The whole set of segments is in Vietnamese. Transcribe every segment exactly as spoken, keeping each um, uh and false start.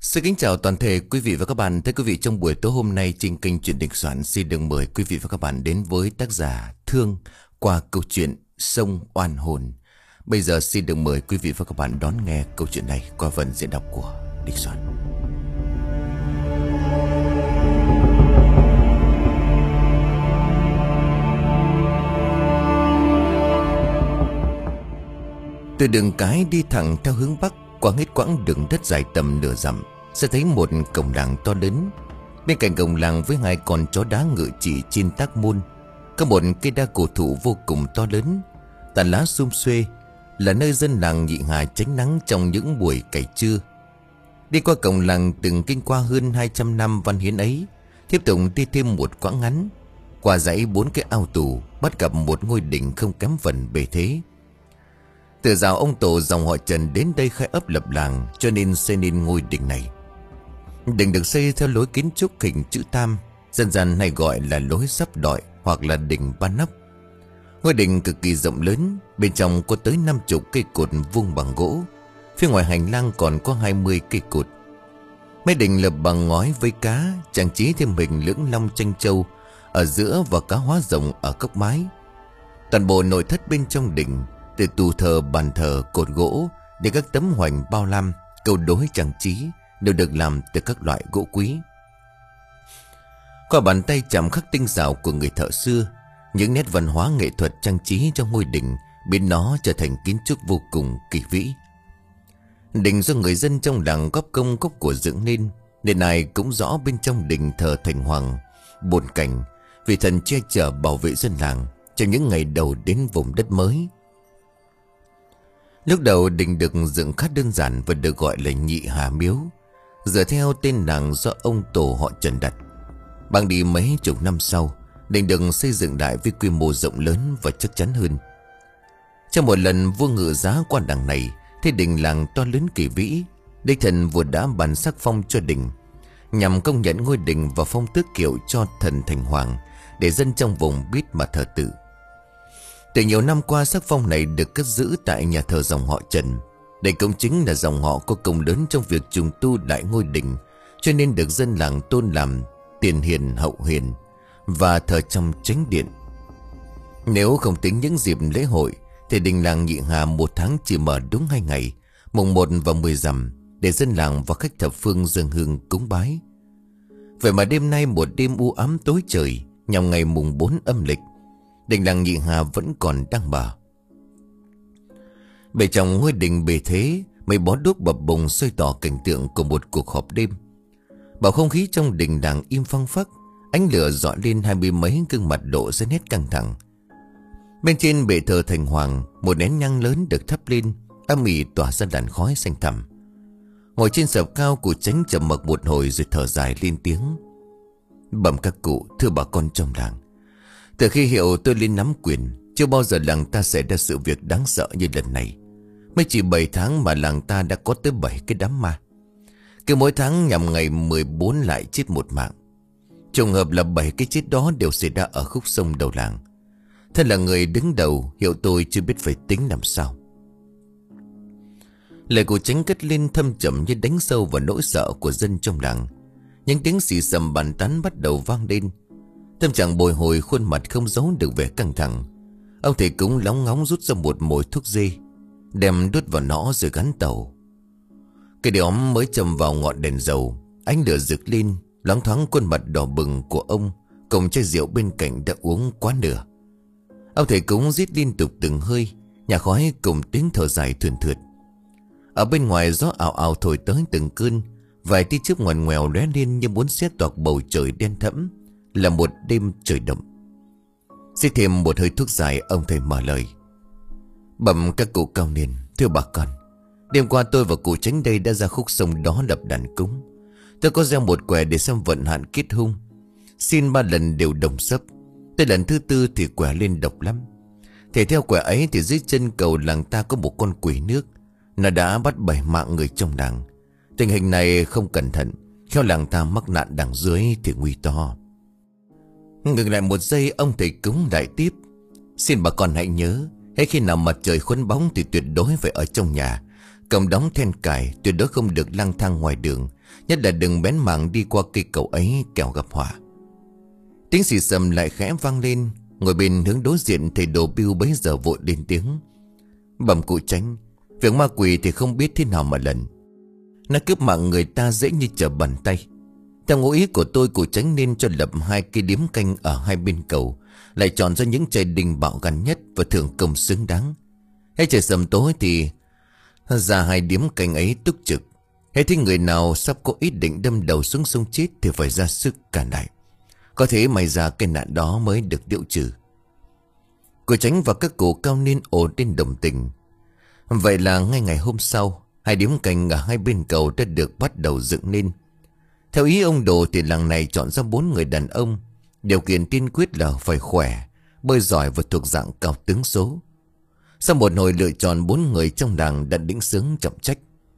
Xin kính chào toàn thể quý vị và các bạn. Thưa quý vị, trong buổi tối hôm nay trên kênh Chuyện Đình Soạn xin được mời quý vị và các bạn đến với tác giả Thương qua câu chuyện Sông Oan Hồn. Bây giờ xin được mời quý vị và các bạn đón nghe câu chuyện này qua phần diễn đọc của Đình Soạn. Từ đường cái đi thẳng theo hướng bắc, qua hết quãng đường đất dài tầm nửa dặm, sẽ thấy một cổng làng to lớn. Bên cạnh cổng làng với hai con chó đá ngự trị trên tác môn, có một cây đa cổ thụ vô cùng to lớn, tàn lá sum xuê, là nơi dân làng Nhị Hà tránh nắng trong những buổi cày trưa. Đi qua cổng làng từng kinh qua hơn hai trăm năm văn hiến ấy, tiếp tục đi thêm một quãng ngắn, qua dãy bốn cái ao tù, bắt gặp một ngôi đình không kém phần bề thế. Từ rào ông tổ dòng họ Trần đến đây khai ấp lập làng, cho nên xây nên ngôi đình này. Đình được xây theo lối kiến trúc hình chữ tam, dân gian hay gọi là lối sắp đọi hoặc là đình ba nóc. Ngôi đình cực kỳ rộng lớn, bên trong có tới năm chục cây cột vuông bằng gỗ, phía ngoài hành lang còn có hai mươi cây cột. Mái đình lập bằng ngói với cá, trang trí thêm hình lưỡng long tranh châu ở giữa và cá hóa rồng ở góc mái. Toàn bộ nội thất bên trong đình, từ tủ thờ, bàn thờ, cột gỗ đến các tấm hoành bao lam, câu đối trang trí đều được làm từ các loại gỗ quý. Qua bàn tay chạm khắc tinh xảo của người thợ xưa, những nét văn hóa nghệ thuật trang trí trong ngôi đình biến nó trở thành kiến trúc vô cùng kỳ vĩ. Đình do người dân trong làng góp công góp của dựng nên, nên ai cũng rõ bên trong đình thờ Thành Hoàng, Bồn Cảnh, vị thần che chở bảo vệ dân làng trong những ngày đầu đến vùng đất mới. Lúc đầu đình được dựng khá đơn giản và được gọi là Nhị Hà Miếu, dựa theo tên làng do ông tổ họ Trần đặt. Bằng đi mấy chục năm sau, đình được xây dựng lại với quy mô rộng lớn và chắc chắn hơn. Trong một lần vua ngự giá qua đằng này, thấy đình làng to lớn kỳ vĩ, đích thần vua đã ban sắc phong cho đình, nhằm công nhận ngôi đình và phong tước kiệu cho thần Thành Hoàng, để dân trong vùng biết mà thờ tự. Từ nhiều năm qua, sắc phong này được cất giữ tại nhà thờ dòng họ Trần. Đây cũng chính là dòng họ có công lớn trong việc trùng tu lại ngôi đình, cho nên được dân làng tôn làm tiền hiền hậu hiền và thờ trong chánh điện. Nếu không tính những dịp lễ hội, thì đình làng Nhị Hà một tháng chỉ mở đúng hai ngày, mùng một và mười rằm, để dân làng và khách thập phương dâng hương cúng bái. Vậy mà đêm nay, một đêm u ám tối trời, nhằm ngày mùng bốn âm lịch, đình làng Nhị Hà vẫn còn đang mở. Bề trong ngôi đình bề thế, mấy bó đuốc bập bùng xoay tỏ cảnh tượng của một cuộc họp đêm. Bầu không khí trong đình làng im phăng phắc, ánh lửa rọi lên hai mươi mấy gương mặt lộ ra nét căng thẳng. Bên trên bệ thờ Thành Hoàng, một nén nhang lớn được thắp lên, âm ỉ tỏa ra làn khói xanh thẳm. Ngồi trên sập cao, cụ Chánh trầm mặc một hồi rồi thở dài lên tiếng: "Bẩm các cụ, thưa bà con trong làng, từ khi hiệu tôi lên nắm quyền, chưa bao giờ làng ta xảy ra sự việc đáng sợ như lần này. Mới chỉ bảy tháng mà làng ta đã có tới bảy cái đám ma. Cứ mỗi tháng nhằm ngày mười bốn lại chết một mạng. Trùng hợp là bảy cái chết đó đều xảy ra ở khúc sông đầu làng. Thân là người đứng đầu, hiệu tôi chưa biết phải tính làm sao." Lời của Chánh cất lên thâm trầm như đánh sâu vào nỗi sợ của dân trong làng. Những tiếng xì xầm bàn tán bắt đầu vang lên. Tâm trạng bồi hồi, khuôn mặt không giấu được vẻ căng thẳng. Ông thầy cúng lóng ngóng rút ra một mồi thuốc dê, đem đút vào nó rồi gắn tàu. Cái đóm mới châm vào ngọn đèn dầu, ánh lửa rực lên, loáng thoáng khuôn mặt đỏ bừng của ông cùng chai rượu bên cạnh đã uống quá nửa. Ông thầy cúng rít liên tục từng hơi, nhà khói cùng tiếng thở dài thườn thượt. Ở bên ngoài gió ảo ảo thổi tới từng cơn, vài tia chớp ngoằn ngoèo lóe lên như muốn xé toạc bầu trời đen thẫm. Là một đêm trời động. Xích thêm một hơi thuốc dài, ông thầy mở lời: "Bẩm các cụ cao niên, thưa bà con, đêm qua tôi và cụ Chánh đây đã ra khúc sông đó lập đàn cúng. Tôi có gieo một quẻ để xem vận hạn kết hung. Xin ba lần đều đồng sấp. Tới lần thứ tư thì quẻ lên độc lắm. Thể theo quẻ ấy thì dưới chân cầu làng ta có một con quỷ nước. Nó đã bắt bảy mạng người trong làng. Tình hình này không cẩn thận, theo làng ta mắc nạn đằng dưới thì nguy to." Ngừng lại một giây, ông thầy cúng lại tiếp: "Xin bà con hãy nhớ, hễ khi nào mặt trời khuất bóng thì tuyệt đối phải ở trong nhà, cầm đóng then cài, tuyệt đối không được lang thang ngoài đường, Nhất là đừng bén mảng đi qua cây cầu ấy kẻo gặp họa. Tiếng xì xầm lại khẽ vang lên. Ngồi bên hướng đối diện thầy Đồ Bưu bấy giờ vội lên tiếng: Bẩm cụ Chánh, việc ma quỷ thì không biết thế nào mà lần. Nó cướp mạng người ta dễ như trở bàn tay. Theo ngụ ý của tôi, cụ Chánh nên cho lập hai cái điếm canh ở hai bên cầu, lại chọn ra những trai đình bạo gan nhất và thưởng công xứng đáng. Hết trời sầm tối thì ra hai điếm canh ấy túc trực. Hết thấy người nào sắp có ý định đâm đầu xuống sông chết thì phải ra sức cản lại. Có thế may ra cái nạn đó mới được điệu trừ. Cụ Chánh và các cụ cao niên ồn lên đồng tình. Vậy là ngay ngày hôm sau, hai điếm canh ở hai bên cầu đã được bắt đầu dựng lên. Theo ý ông Đồ thì làng này chọn ra bốn người đàn ông. Điều kiện tiên quyết là phải khỏe, bơi giỏi và thuộc dạng cao tướng số. Sau một hồi lựa chọn, bốn người trong làng đã lĩnh xướng trọng trách.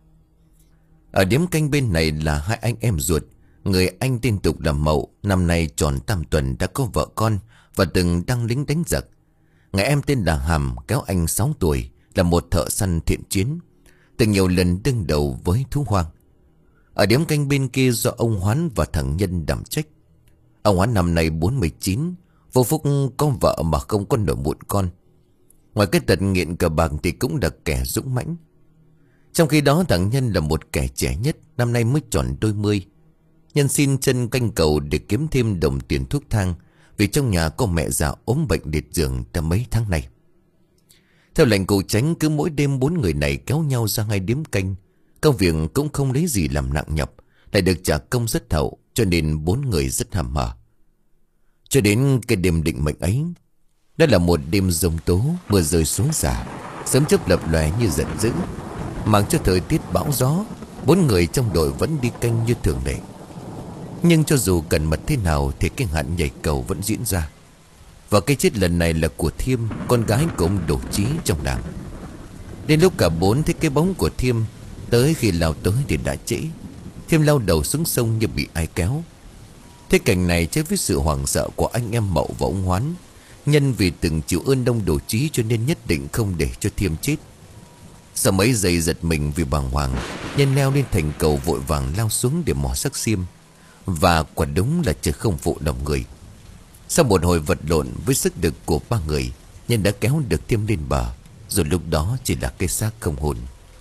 Ở điếm canh bên này là hai anh em ruột. Người anh tên Tục là Mậu, năm nay tròn tam tuần, đã có vợ con và từng đăng lính đánh giặc. Người em tên là Hàm, kéo anh sáu tuổi, là một thợ săn thiện chiến, từng nhiều lần đương đầu với thú hoang. Ở điếm canh bên kia do ông Hoán và thằng Nhân đảm trách. Ông Hoán năm nay bốn mươi chín, vô phúc có vợ mà không có nổi một con. Ngoài cái tật nghiện cờ bạc thì cũng là kẻ dũng mãnh. Trong khi đó thằng Nhân là một kẻ trẻ nhất, năm nay mới tròn đôi mươi. Nhân xin chân canh cầu để kiếm thêm đồng tiền thuốc thang, vì trong nhà có mẹ già ốm bệnh liệt giường đã mấy tháng nay. Theo lệnh cụ Chánh, cứ mỗi đêm bốn người này kéo nhau ra hai điếm canh. Công việc cũng không lấy gì làm nặng nhọc, lại được trả công rất hậu, cho nên bốn người rất hàm hở. Cho đến cái đêm định mệnh ấy, đó là một đêm giông tố, mưa rơi xuống rả, sấm chớp lập lòe như giận dữ. Mang cho thời tiết bão gió, bốn người trong đội vẫn đi canh như thường lệ. Nhưng cho dù cẩn mật thế nào thì cái hạn nhảy cầu vẫn diễn ra. Và cái chết lần này là của Thiêm, con gái của ông Đổ Chí trong làng. Đến lúc cả bốn thấy cái bóng của Thiêm, tới khi lao tới thì đã trễ. Thiêm lao đầu xuống sông như bị ai kéo. Thế cảnh này trái với sự hoảng sợ của anh em Mậu và ông Hoán. Nhân vì từng chịu ơn ông Đổ Chí cho nên nhất định không để cho Thiêm chết. Sau mấy giây giật mình vì bàng hoàng, Nhân leo lên thành cầu vội vàng lao xuống để mò xác xiêm. Và quả đúng là trời không phụ lòng người. Sau một hồi vật lộn với sức lực của ba người, Nhân đã kéo được Thiêm lên bờ. Rồi lúc đó chỉ là cái xác không hồn.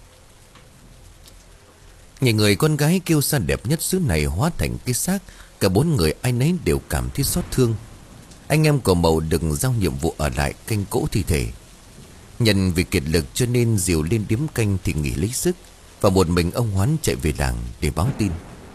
Nhìn người con gái kêu xa đẹp nhất xứ này hóa thành cái xác, cả bốn người ai nấy đều cảm thấy xót thương. Anh em của Mậu đừng giao nhiệm vụ ở lại canh cỗ thi thể. Nhân vì kiệt lực cho nên dìu lên điếm canh thì nghỉ lấy sức, và một mình ông Hoán chạy về làng để báo tin.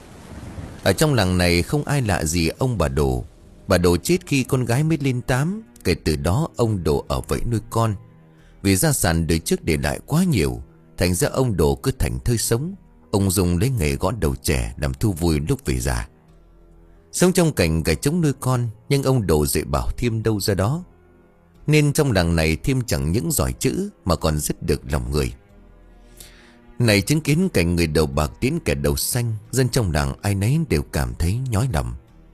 Ở trong làng này không ai lạ gì ông bà Đồ. Bà Đồ chết khi con gái mới lên tám. Kể từ đó ông Đồ ở vậy nuôi con. Vì gia sản đời trước để lại quá nhiều, thành ra ông Đồ cứ thành thơi sống. Ông dùng lấy nghề gõ đầu trẻ làm thu vui lúc về già. Sống trong cảnh gà trống nuôi con, nhưng ông Đồ dạy bảo Thiêm đâu ra đó. Nên trong làng này Thiêm chẳng những giỏi chữ mà còn rất được lòng người. Này chứng kiến cảnh người đầu bạc tiến kẻ đầu xanh, dân trong làng ai nấy đều cảm thấy nhói lòng.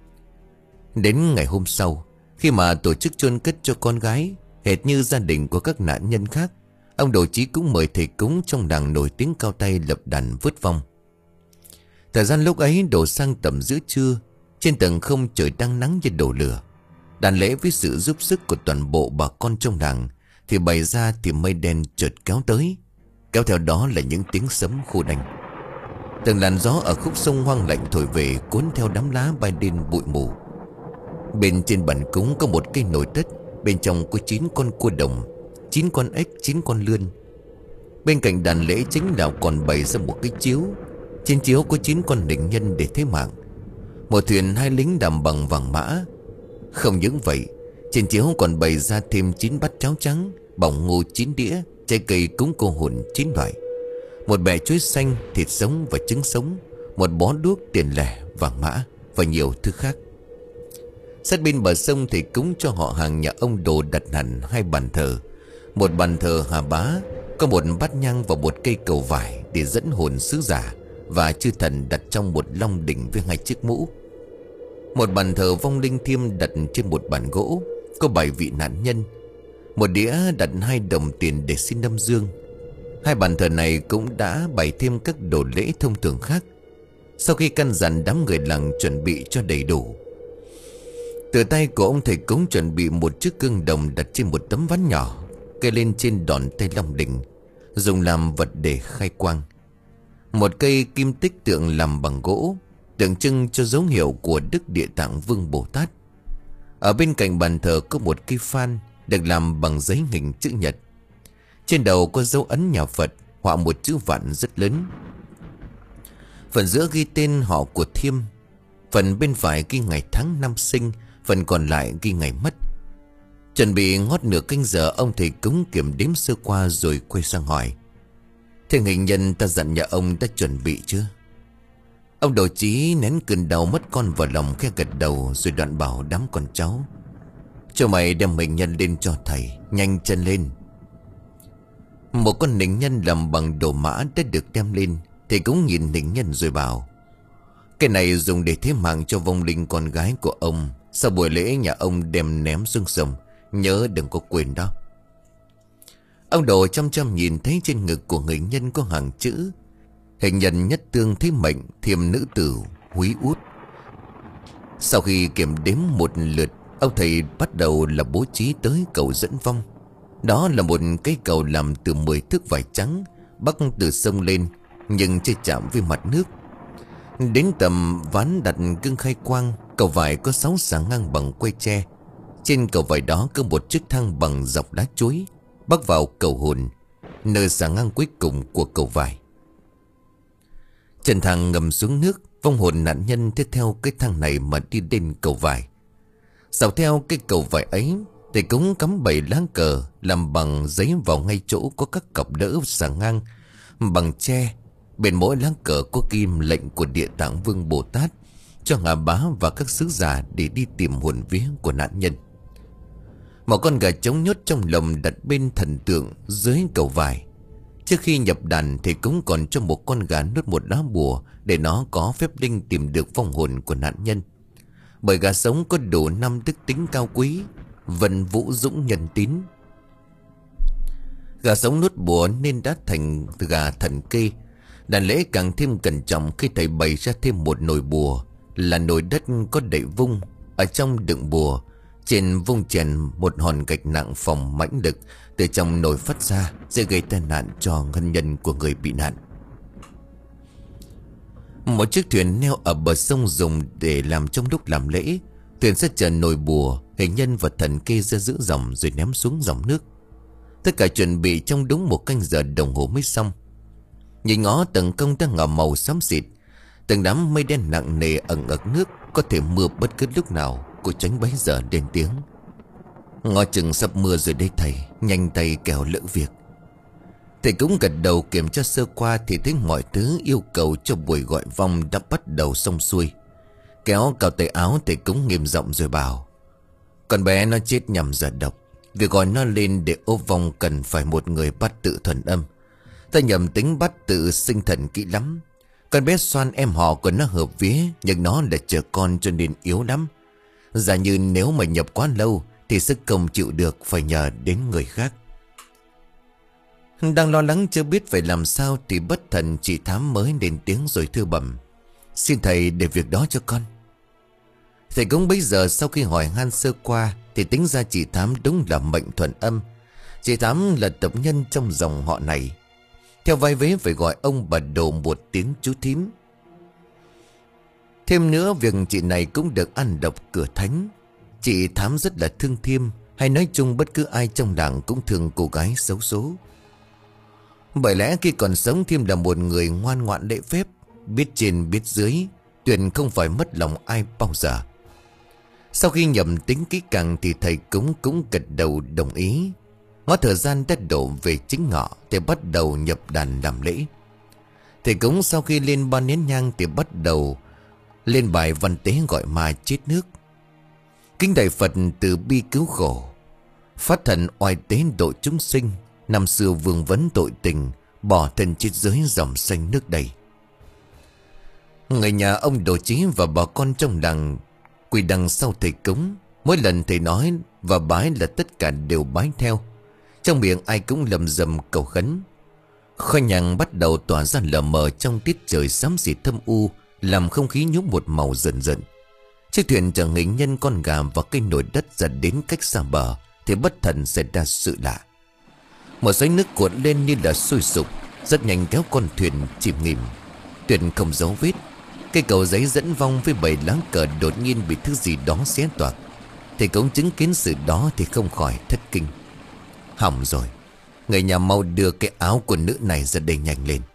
Đến ngày hôm sau, khi mà tổ chức chôn cất cho con gái, hệt như gia đình của các nạn nhân khác, ông Đồ Chí cũng mời thầy cúng trong làng nổi tiếng cao tay lập đàn vớt vong. Thời gian lúc ấy đổ sang tầm giữa trưa, trên tầng không trời đang nắng như đổ lửa. Đàn lễ với sự giúp sức của toàn bộ bà con trong làng thì bày ra thì mây đen chợt kéo tới, kéo theo đó là những tiếng sấm khô đanh. Từng làn gió ở khúc sông hoang lạnh thổi về cuốn theo đám lá bay lên bụi mù. Bên trên bàn cúng có một cây nồi đất, bên trong có chín con cua đồng, chín con ếch, chín con lươn. Bên cạnh đàn lễ chính đạo còn bày ra một cái chiếu. Trên chiếu có chín con định nhân để thế mạng. Một thuyền hai lính đàm bằng vàng mã. Không những vậy, trên chiếu còn bày ra thêm chín bát cháo trắng, bỏng ngô chín đĩa, trái cây cúng cô hồn chín loại, một bẹ chuối xanh, thịt sống và trứng sống, một bó đuốc, tiền lẻ, vàng mã và nhiều thứ khác. Sát bên bờ sông thì cúng cho họ hàng nhà ông Đồ đặt hẳn hai bàn thờ. Một bàn thờ Hà Bá có một bát nhang và một cây cầu vải để dẫn hồn sứ giả và chư thần đặt trong một long đỉnh với hai chiếc mũ. Một bàn thờ vong linh Thiêm đặt trên một bàn gỗ, có bảy vị nạn nhân. Một đĩa đặt hai đồng tiền để xin âm dương. Hai bàn thờ này cũng đã bày thêm các đồ lễ thông thường khác. Sau khi căn dặn đám người làng chuẩn bị cho đầy đủ, từ tay của ông thầy cúng chuẩn bị một chiếc gương đồng đặt trên một tấm ván nhỏ, kê lên trên đòn tay long đỉnh, dùng làm vật để khai quang. Một cây kim tích tượng làm bằng gỗ, tượng trưng cho dấu hiệu của Đức Địa Tạng Vương Bồ Tát. Ở bên cạnh bàn thờ có một cây phan được làm bằng giấy hình chữ nhật. Trên đầu có dấu ấn nhà Phật, họa một chữ vạn rất lớn. Phần giữa ghi tên họ của Thiêm, phần bên phải ghi ngày tháng năm sinh, phần còn lại ghi ngày mất. Chuẩn bị ngót nửa canh giờ, ông thầy cúng kiểm đếm sơ qua rồi quay sang hỏi: "Thế hình nhân ta dặn nhà ông đã chuẩn bị chưa?" Ông Đồ Chí nén cơn đau mất con vào lòng, khẽ gật đầu rồi đoạn bảo đám con cháu: "Cho mày đem hình nhân lên cho thầy, nhanh chân lên." Một con hình nhân làm bằng đồ mã đã được đem lên. Thầy cũng nhìn hình nhân rồi bảo: "Cái này dùng để thế mạng cho vong linh con gái của ông. Sau buổi lễ nhà ông đem ném xuống sông, nhớ đừng có quên đó." Ông Đồ chăm chăm nhìn thấy trên ngực của hình nhân có hàng chữ: "Hình nhân nhất tương thế mệnh, Thiêm nữ tử, húy út." Sau khi kiểm đếm một lượt, ông thầy bắt đầu là bố trí tới cầu dẫn vong. Đó là một cây cầu làm từ mười thước vải trắng, bắc từ sông lên nhưng chưa chạm với mặt nước. Đến tầm ván đặt gương khai quang, cầu vải có sáu xà ngang bằng que tre. Trên cầu vải đó có một chiếc thang bằng dọc đá chuối bắc vào cầu hồn, nơi xà ngang cuối cùng của cầu vải. Chân thang ngầm xuống nước, vong hồn nạn nhân tiếp theo cái thang này mà đi đến cầu vải. Dọc theo cái cầu vải ấy, thầy cúng cắm bảy lá cờ làm bằng giấy vào ngay chỗ có các cọc đỡ xà ngang bằng tre. Bên mỗi lá cờ có ghim lệnh của Địa Tạng Vương Bồ Tát cho Ngà Bá và các sứ giả để đi tìm hồn vía của nạn nhân. Một con gà trống nhốt trong lồng đặt bên thần tượng dưới cầu vải. Trước khi nhập đàn thì cũng còn cho một con gà nuốt một lá bùa để nó có phép linh tìm được vong hồn của nạn nhân. Bởi gà sống có đủ năm đức tính cao quý: vân, vũ, dũng, nhân, tín. Gà sống nuốt bùa nên đã thành gà thần kê. Đàn lễ càng thêm cẩn trọng khi thầy bày ra thêm một nồi bùa, là nồi đất có đậy vung. Ở trong đựng bùa, trên vung chèn một hòn gạch nặng phòng mãnh lực từ trong nồi phát ra, sẽ gây tai nạn cho thân nhân của người bị nạn. Một chiếc thuyền neo ở bờ sông dùng để làm trong lúc làm lễ. Thuyền sẽ chở nồi bùa, hình nhân và thần kê ra giữa dòng rồi ném xuống dòng nước. Tất cả chuẩn bị trong đúng một canh giờ đồng hồ mới xong. Nhìn ngó tầng công đang ngả màu xám xịt, từng đám mây đen nặng nề ẩn ẩn nước, có thể mưa bất cứ lúc nào. Cô Tránh bấy giờ lên tiếng: "Ngó chừng sắp mưa rồi đây thầy, nhanh tay kẻo lỡ việc." Thầy cũng gật đầu kiểm tra sơ qua thì thấy mọi thứ yêu cầu cho buổi gọi vong đã bắt đầu xong xuôi. Kéo cào tay áo thầy cũng nghiêm giọng rồi bảo: "Con bé nó chết nhằm giờ độc. Việc gọi nó lên để ốp vong cần phải một người bắt tự thuần âm. Ta nhầm tính bắt tự sinh thần kỹ lắm. Con bé Xoan em họ của nó hợp vía, nhưng nó là trẻ con cho nên yếu lắm. Giả như nếu mà nhập quá lâu thì sức không chịu được, phải nhờ đến người khác." Đang lo lắng chưa biết phải làm sao thì bất thần chị Thám mới lên tiếng rồi thưa bẩm: "Xin thầy để việc đó cho con." Thầy cũng bấy giờ sau khi hỏi han sơ qua thì tính ra chị Thám đúng là mệnh thuần âm. Chị Thám là tộc nhân trong dòng họ này. Theo vai vế phải gọi ông bà Đồ một tiếng chú thím. Thêm nữa, việc chị này cũng được ăn độc cửa thánh. Chị Thám rất là thương Thiêm, hay nói chung bất cứ ai trong làng cũng thương cô gái xấu số. Bởi lẽ khi còn sống, Thiêm là một người ngoan ngoãn lễ phép, biết trên biết dưới, tuyệt không phải mất lòng ai bao giờ. Sau khi nhầm tính kỹ càng thì thầy cũng cũng gật đầu đồng ý. Ngó thời gian đã đổ về chính ngọ thì bắt đầu nhập đàn làm lễ. Thầy cũng sau khi lên ba nén nhang thì bắt đầu lên bài văn tế gọi ma chết nước. Kính đại Phật từ bi cứu khổ, phát thần oai tế độ chúng sinh. Năm xưa vương vấn tội tình, bỏ thân chết dưới dòng xanh nước đầy. Người nhà ông Đồ Chí và bà con trong làng quỳ đằng sau thầy cúng. Mỗi lần thầy nói và bái là tất cả đều bái theo. Trong miệng ai cũng lầm rầm cầu khấn. Khói nhang bắt đầu tỏa ra lờ mờ trong tiết trời xám xịt thâm u, làm không khí nhốm một màu dần dần. Chiếc thuyền chở hình nhân, con gà và cây nồi đất dần đến cách xa bờ thì bất thần xảy ra sự lạ. Một dãy nước cuộn lên như là sôi sục, rất nhanh kéo con thuyền chìm nghỉm. Thuyền không dấu vết. Cây cầu giấy dẫn vong với bảy lá cờ đột nhiên bị thứ gì đó xé toạc. Thì cũng chứng kiến sự đó thì không khỏi thất kinh. Hỏng rồi, người nhà mau đưa cái áo của nữ này ra đây nhanh lên.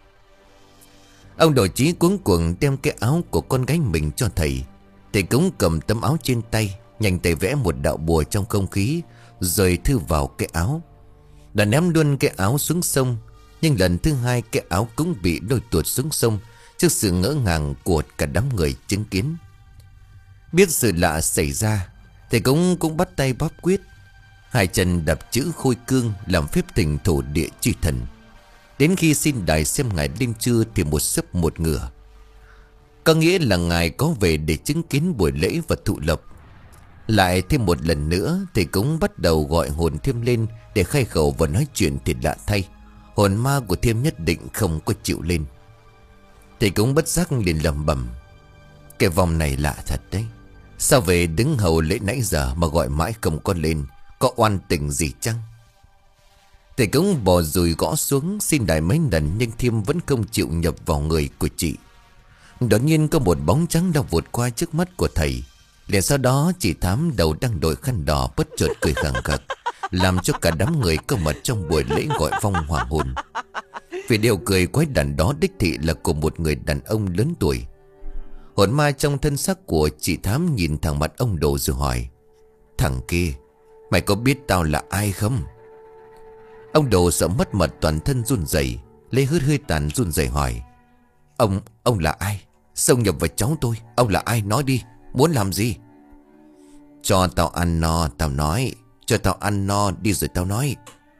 Ông Đồ Chí cuống cuồng đem cái áo của con gái mình cho thầy. Thầy cũng cầm tấm áo trên tay, nhanh tay vẽ một đạo bùa trong không khí, rồi thư vào cái áo. Đã ném luôn cái áo xuống sông. Nhưng lần thứ hai cái áo cũng bị lôi tuột xuống sông, trước sự ngỡ ngàng của cả đám người chứng kiến. Biết sự lạ xảy ra, thầy cũng cũng bắt tay bóp quyết. Hai chân đập chữ khôi cương, làm phép thỉnh thổ địa chi thần. Đến khi xin đài xem ngài đêm trưa thì một sấp một ngửa. Có nghĩa là ngài có về để chứng kiến buổi lễ và thụ lộc. Lại thêm một lần nữa thì cũng bắt đầu gọi hồn Thiêm lên để khai khẩu và nói chuyện thì lạ thay. Hồn ma của Thiêm nhất định không có chịu lên. Thì cũng bất giác liền lẩm bẩm: cái vòng này lạ thật đấy. Sao về đứng hầu lễ nãy giờ mà gọi mãi không có lên? Có oan tình gì chăng? Thầy cũng bò dùi gõ xuống xin đài mấy lần, nhưng Thiêm vẫn không chịu nhập vào người của chị. Đột nhiên có một bóng trắng đang vụt qua trước mắt của thầy. Liền sau đó chị Thám đầu đang đội khăn đỏ bất chợt cười khẳng khặc, làm cho cả đám người có mặt trong buổi lễ gọi vong hoàng hồn. Vì điều cười quái đản đó đích thị là của một người đàn ông lớn tuổi. Hồn ma trong thân xác của chị Thám nhìn thẳng mặt ông Đồ rồi hỏi: thằng kia, mày có biết tao là ai không? Ông Đồ sợ mất mật, toàn thân run rẩy, lấy hớt hơi tàn run rẩy hỏi: Ông, ông là ai? Xông nhập vào cháu tôi, ông là ai? Nói đi, muốn làm gì? Cho tao ăn no, tao nói. Cho tao ăn no đi rồi tao nói.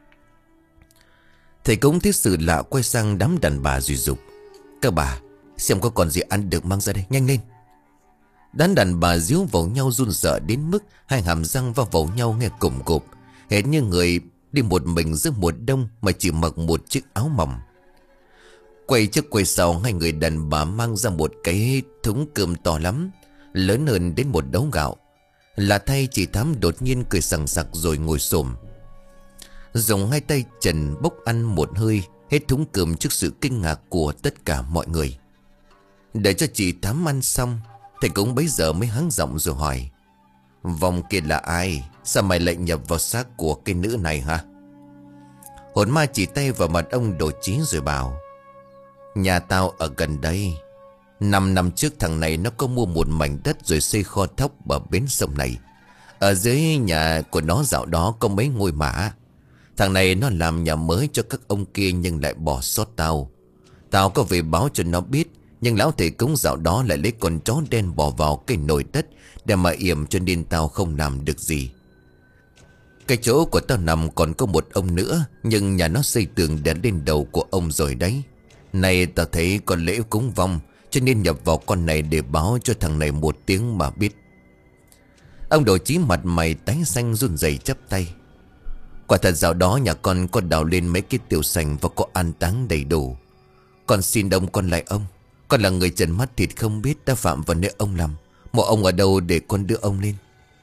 Thầy cũng thấy sự lạ, quay sang đám đàn bà rồi dục: các bà, xem có còn gì ăn được mang ra đây, nhanh lên. Đám đàn bà díu vào nhau run sợ đến mức hai hàm răng va vào nhau nghe cùm cụp, hệt như người đi một mình giữa mùa đông mà chỉ mặc một chiếc áo mỏng. Quay trước quay sau, hai người đàn bà mang ra một cái thúng cơm to lắm, lớn hơn đến một đấu gạo. Là thay chị Thám đột nhiên cười sằng sặc rồi ngồi xổm, dùng hai tay trần bốc ăn một hơi hết thúng cơm trước sự kinh ngạc của tất cả mọi người. Để cho chị Thám ăn xong, thầy cũng bấy giờ mới hắng giọng rồi hỏi: vòng kia là ai? Sao mày lại nhập vào xác của cái nữ này hả? Hồn ma chỉ tay vào mặt ông Đồ Chí rồi bảo: nhà tao ở gần đây. Năm năm trước thằng này nó có mua một mảnh đất rồi xây kho thóc ở bến sông này. Ở dưới nhà của nó dạo đó có mấy ngôi mã. Thằng này nó làm nhà mới cho các ông kia nhưng lại bỏ sót tao. Tao có về báo cho nó biết, nhưng lão thầy cúng dạo đó lại lấy con chó đen bỏ vào cái nồi đất để mà yểm, cho nên tao không làm được gì. Cái chỗ của tao nằm còn có một ông nữa, nhưng nhà nó xây tường để lên đầu của ông rồi đấy. Này tao thấy có lễ cúng vong, cho nên nhập vào con này để báo cho thằng này một tiếng mà biết. Ông Đồ Chí mặt mày tái xanh run rẩy chắp tay: quả thật dạo đó nhà con có đào lên mấy cái tiểu sành và có an táng đầy đủ. Con xin ông con lại ông. Con là người trần mắt thịt không biết đã phạm vào nơi ông làm. Mộ ông ở đâu để con đưa ông lên?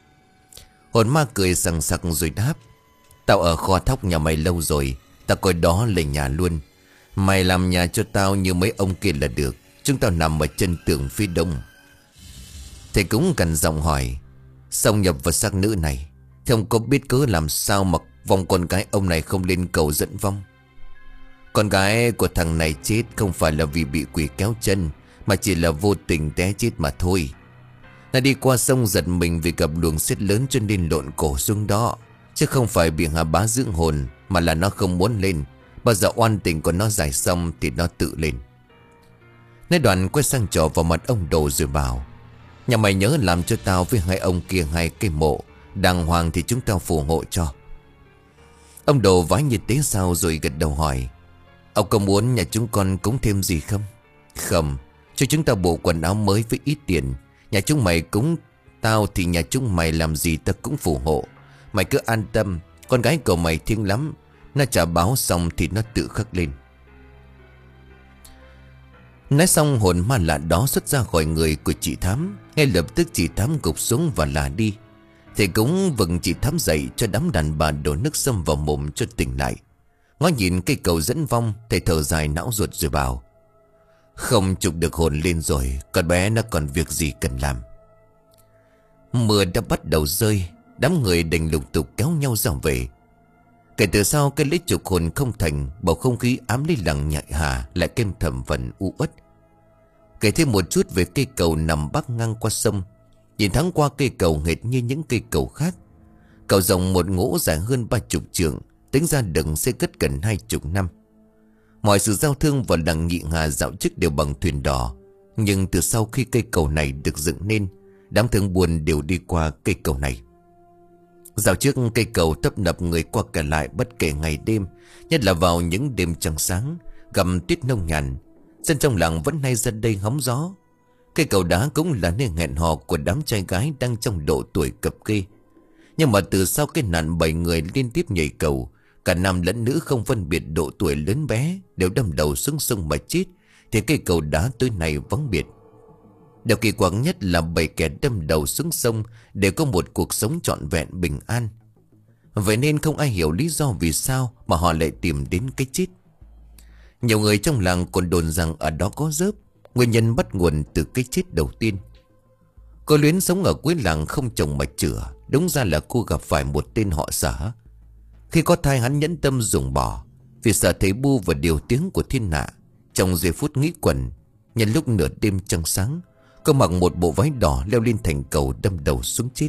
Hồn ma cười sằng sặc rồi đáp: tao ở kho thóc nhà mày lâu rồi, tao coi đó là nhà luôn. Mày làm nhà cho tao như mấy ông kia là được. Chúng tao nằm ở chân tường phía đông. Thầy cũng gần giọng hỏi: xông nhập vào xác nữ này thì ông có biết cớ làm sao mà vong con gái ông này không lên cầu dẫn vong? Con gái của thằng này chết không phải là vì bị quỷ kéo chân, mà chỉ là vô tình té chết mà thôi. Nó đi qua sông giật mình vì gặp luồng sét lớn cho nên lộn cổ xuống đó, chứ không phải bị Hà Bá dưỡng hồn, mà là nó không muốn lên. Bao giờ oan tình của nó giải xong thì nó tự lên. Nói đoạn quay sang trò vào mặt ông Đồ rồi bảo: nhà mày nhớ làm cho tao với hai ông kia hai cái mộ đàng hoàng thì chúng tao phù hộ cho. Ông Đồ vái như thế sao rồi gật đầu hỏi: ông có muốn nhà chúng con cúng thêm gì không? Không, cho chúng tao bộ quần áo mới với ít tiền. Nhà chúng mày cúng tao thì nhà chúng mày làm gì tao cũng phù hộ. Mày cứ an tâm, con gái của mày thiêng lắm. Nó trả báo xong thì nó tự khắc lên. Nói xong hồn ma lạ đó xuất ra khỏi người của chị Thắm. Ngay lập tức chị Thắm gục xuống và lả đi. Thầy cũng vừng chị Thắm dậy, cho đám đàn bà đổ nước sâm vào mồm cho tỉnh lại. Ngó nhìn cây cầu dẫn vong, thầy thở dài não ruột rồi bảo: không trục được hồn lên rồi, con bé nó còn việc gì cần làm. Mưa đã bắt đầu rơi. Đám người đành lục tục kéo nhau ra về. Kể từ sau cái lễ trục hồn không thành, bầu không khí ám lý lặng nhạy hà lại kèm thầm phần u uất. Kể thêm một chút về cây cầu nằm bắc ngang qua sông. Nhìn thoáng qua cây cầu hệt như những cây cầu khác. Cầu rộng một ngũ dài hơn ba chục trượng, tính ra đừng xây cất gần hai chục năm. Mọi sự giao thương vào làng Nhị Hà dạo trước đều bằng thuyền đò. Nhưng từ sau khi cây cầu này được dựng nên, đám thương buôn đều đi qua cây cầu này. Dạo trước cây cầu tấp nập người qua kẻ lại bất kể ngày đêm, nhất là vào những đêm trăng sáng, gầm tuyết nông nhàn. Dân trong làng vẫn hay ra đây hóng gió. Cây cầu đá cũng là nơi hẹn hò của đám trai gái đang trong độ tuổi cập kê. Nhưng mà từ sau cái nạn bảy người liên tiếp nhảy cầu, cả nam lẫn nữ không phân biệt độ tuổi lớn bé đều đâm đầu xuống sông mà chết, thì cây cầu đá tối nay vắng biệt. Điều kỳ quặc nhất là bảy kẻ đâm đầu xuống sông đều có một cuộc sống trọn vẹn bình an. Vậy nên không ai hiểu lý do vì sao mà họ lại tìm đến cái chết. Nhiều người trong làng còn đồn rằng ở đó có rớp. Nguyên nhân bắt nguồn từ cái chết đầu tiên. Cô Luyến sống ở cuối làng không chồng mà chửa. Đúng ra là cô gặp phải một tên họ Sở. Khi có thai hắn nhẫn tâm dùng bỏ, vì sợ thấy bu và điều tiếng của thiên hạ. Trong giây phút nghĩ quẩn, nhân lúc nửa đêm trăng sáng, cô mặc một bộ váy đỏ leo lên thành cầu đâm đầu xuống chết.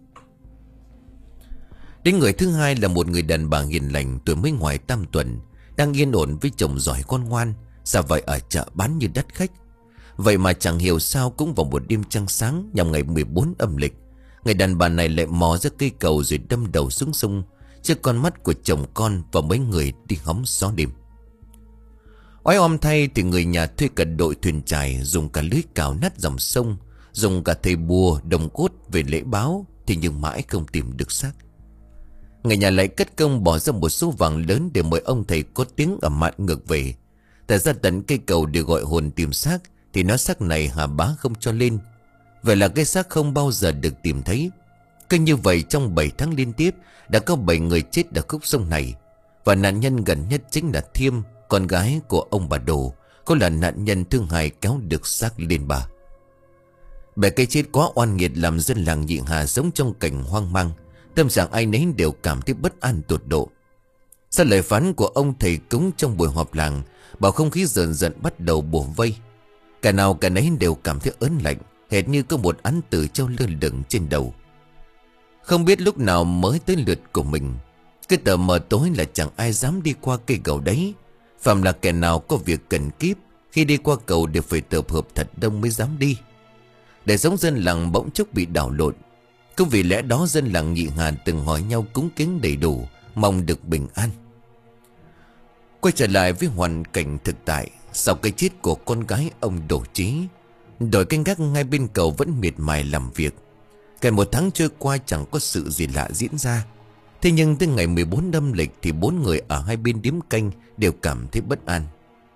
Đến người thứ hai là một người đàn bà hiền lành, tuổi mới ngoài tam tuần, đang yên ổn với chồng giỏi con ngoan, ra vậy ở chợ bán như đắt khách. Vậy mà chẳng hiểu sao cũng vào một đêm trăng sáng nhằm ngày mười bốn âm lịch, người đàn bà này lại mò ra cây cầu rồi đâm đầu xuống sông trước con mắt của chồng con và mấy người đi hóng gió đêm. Oái oăm thay thì người nhà thuê cả đội thuyền chài, dùng cả lưới cào nát dòng sông, dùng cả thầy bùa đồng cốt về lễ báo, thì nhưng mãi không tìm được xác. Người nhà lại cất công bỏ ra một số vàng lớn để mời ông thầy có tiếng ở mạn ngược về. Tại ra tận cây cầu để gọi hồn tìm xác, thì nói xác này Hà Bá không cho lên. Vậy là cái xác không bao giờ được tìm thấy. Cứ như vậy trong bảy tháng liên tiếp đã có bảy người chết ở khúc sông này. Và nạn nhân gần nhất chính là Thiêm, con gái của ông bà Đồ, cũng là nạn nhân thương hại kéo được xác lên bà. Bảy cái chết quá oan nghiệt làm dân làng Nhị Hà sống trong cảnh hoang mang. Tâm trạng ai nấy đều cảm thấy bất an tột độ. Sau lời phán của ông thầy cúng trong buổi họp làng, bầu không khí dần dần bắt đầu bủa vây. Cả nào cả nấy đều cảm thấy ớn lạnh, hệt như có một án tử treo lơ lửng trên đầu. Không biết lúc nào mới tới lượt của mình. Cái tờ mờ tối là chẳng ai dám đi qua cây cầu đấy. Phạm là kẻ nào có việc cần kíp, khi đi qua cầu đều phải tập hợp thật đông mới dám đi. Để sống dân làng bỗng chốc bị đảo lộn. Cũng vì lẽ đó dân làng Nhị Hà từng hỏi nhau cúng kiến đầy đủ, mong được bình an. Quay trở lại với hoàn cảnh thực tại, sau cái chết của con gái ông Đỗ Trí, đội canh gác ngay bên cầu vẫn miệt mài làm việc. Gần một tháng trôi qua chẳng có sự gì lạ diễn ra. Thế nhưng tới ngày mười bốn âm lịch thì bốn người ở hai bên điếm canh đều cảm thấy bất an.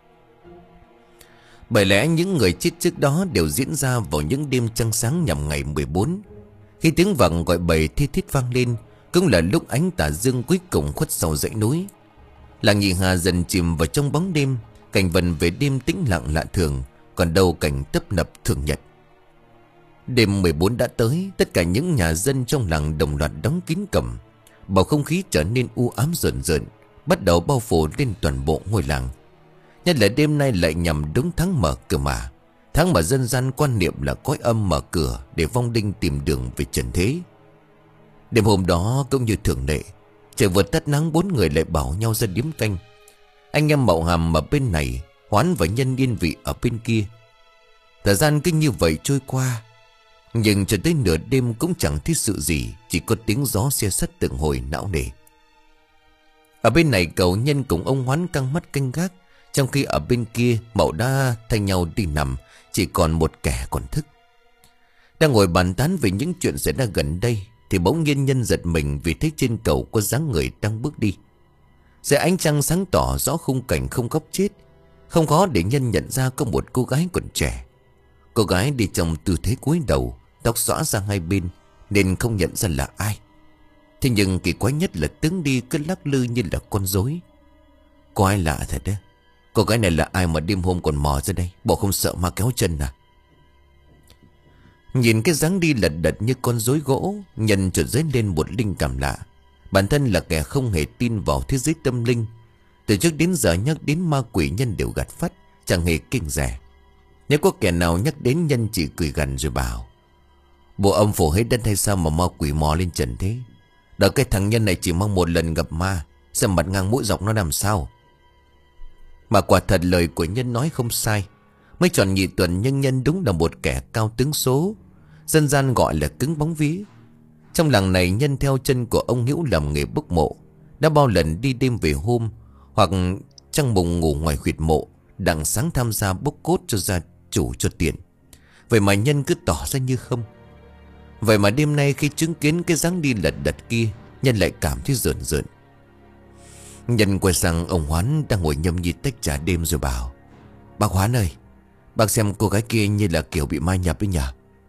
Bởi lẽ những người chết trước đó đều diễn ra vào những đêm trăng sáng nhằm ngày mười bốn. Khi tiếng vọng gọi bầy thi thít vang lên, cũng là lúc ánh tà dương cuối cùng khuất sau dãy núi. Làng Nhị Hà dần chìm vào trong bóng đêm. Cảnh vần về đêm tĩnh lặng lạ thường, còn đâu cảnh tấp nập thường nhật. Đêm mười bốn đã tới, tất cả những nhà dân trong làng đồng loạt đóng kín cổng. Bầu không khí trở nên u ám rợn rợn, bắt đầu bao phủ lên toàn bộ ngôi làng. Nhất là đêm nay lại nhằm đúng tháng mở cửa mà, tháng mà dân gian quan niệm là cõi âm mở cửa để vong linh tìm đường về trần thế. Đêm hôm đó cũng như thường lệ, trời vừa tắt nắng bốn người lại bảo nhau ra điếm canh. Anh em Mậu Hàm ở bên này, Hoán và Nhân yên vị ở bên kia. Thời gian cứ như vậy trôi qua, nhưng cho tới nửa đêm cũng chẳng thấy sự gì, chỉ có tiếng gió xe sắt từng hồi não nề. Ở bên này cậu Nhân cùng ông Hoán căng mắt canh gác, trong khi ở bên kia Mậu đã thay nhau đi nằm, chỉ còn một kẻ còn thức. Đang ngồi bàn tán về những chuyện xảy ra gần đây, thì bỗng nhiên Nhân giật mình vì thấy trên cầu có dáng người đang bước đi. Dưới ánh trăng sáng tỏ rõ khung cảnh không góc chết. Không khó để Nhân nhận ra có một cô gái còn trẻ. Cô gái đi trong tư thế cúi đầu, tóc xõa ra hai bên, nên không nhận ra là ai. Thế nhưng kỳ quái nhất là tướng đi cứ lắc lư như là con rối. Có ai lạ thật đấy. Cô gái này là ai mà đêm hôm còn mò ra đây? Bộ không sợ ma kéo chân à? Nhìn cái dáng đi lật đật như con rối gỗ, Nhân chợt dấy lên một linh cảm lạ. Bản thân là kẻ không hề tin vào thế giới tâm linh. Từ trước đến giờ nhắc đến ma quỷ Nhân đều gạt phắt, chẳng hề kinh rẻ. Nếu có kẻ nào nhắc đến Nhân chỉ cười gằn rồi bảo: bộ âm phủ hết đất hay sao mà ma quỷ mò lên trần thế? Đợi cái thằng Nhân này chỉ mong một lần gặp ma, xem mặt ngang mũi dọc nó làm sao. Mà quả thật lời của Nhân nói không sai. Mới tròn nhị tuần nhưng Nhân đúng là một kẻ cao tướng số, dân gian gọi là cứng bóng vía. Trong làng này Nhân theo chân của ông Hữu làm nghề bốc mộ, đã bao lần đi đêm về hôm, hoặc trăng mùng ngủ ngoài huyệt mộ, đặng sáng tham gia bốc cốt cho gia chủ cho tiền. Vậy mà Nhân cứ tỏ ra như không. Vậy mà đêm nay khi chứng kiến cái dáng đi lật đật kia, Nhân lại cảm thấy rợn rợn. Nhân quay sang ông Hoán đang ngồi nhâm nhi tách trà đêm rồi bảo: bác Hoán ơi, bác xem cô gái kia như là kiểu bị ma nhập ấy nhỉ?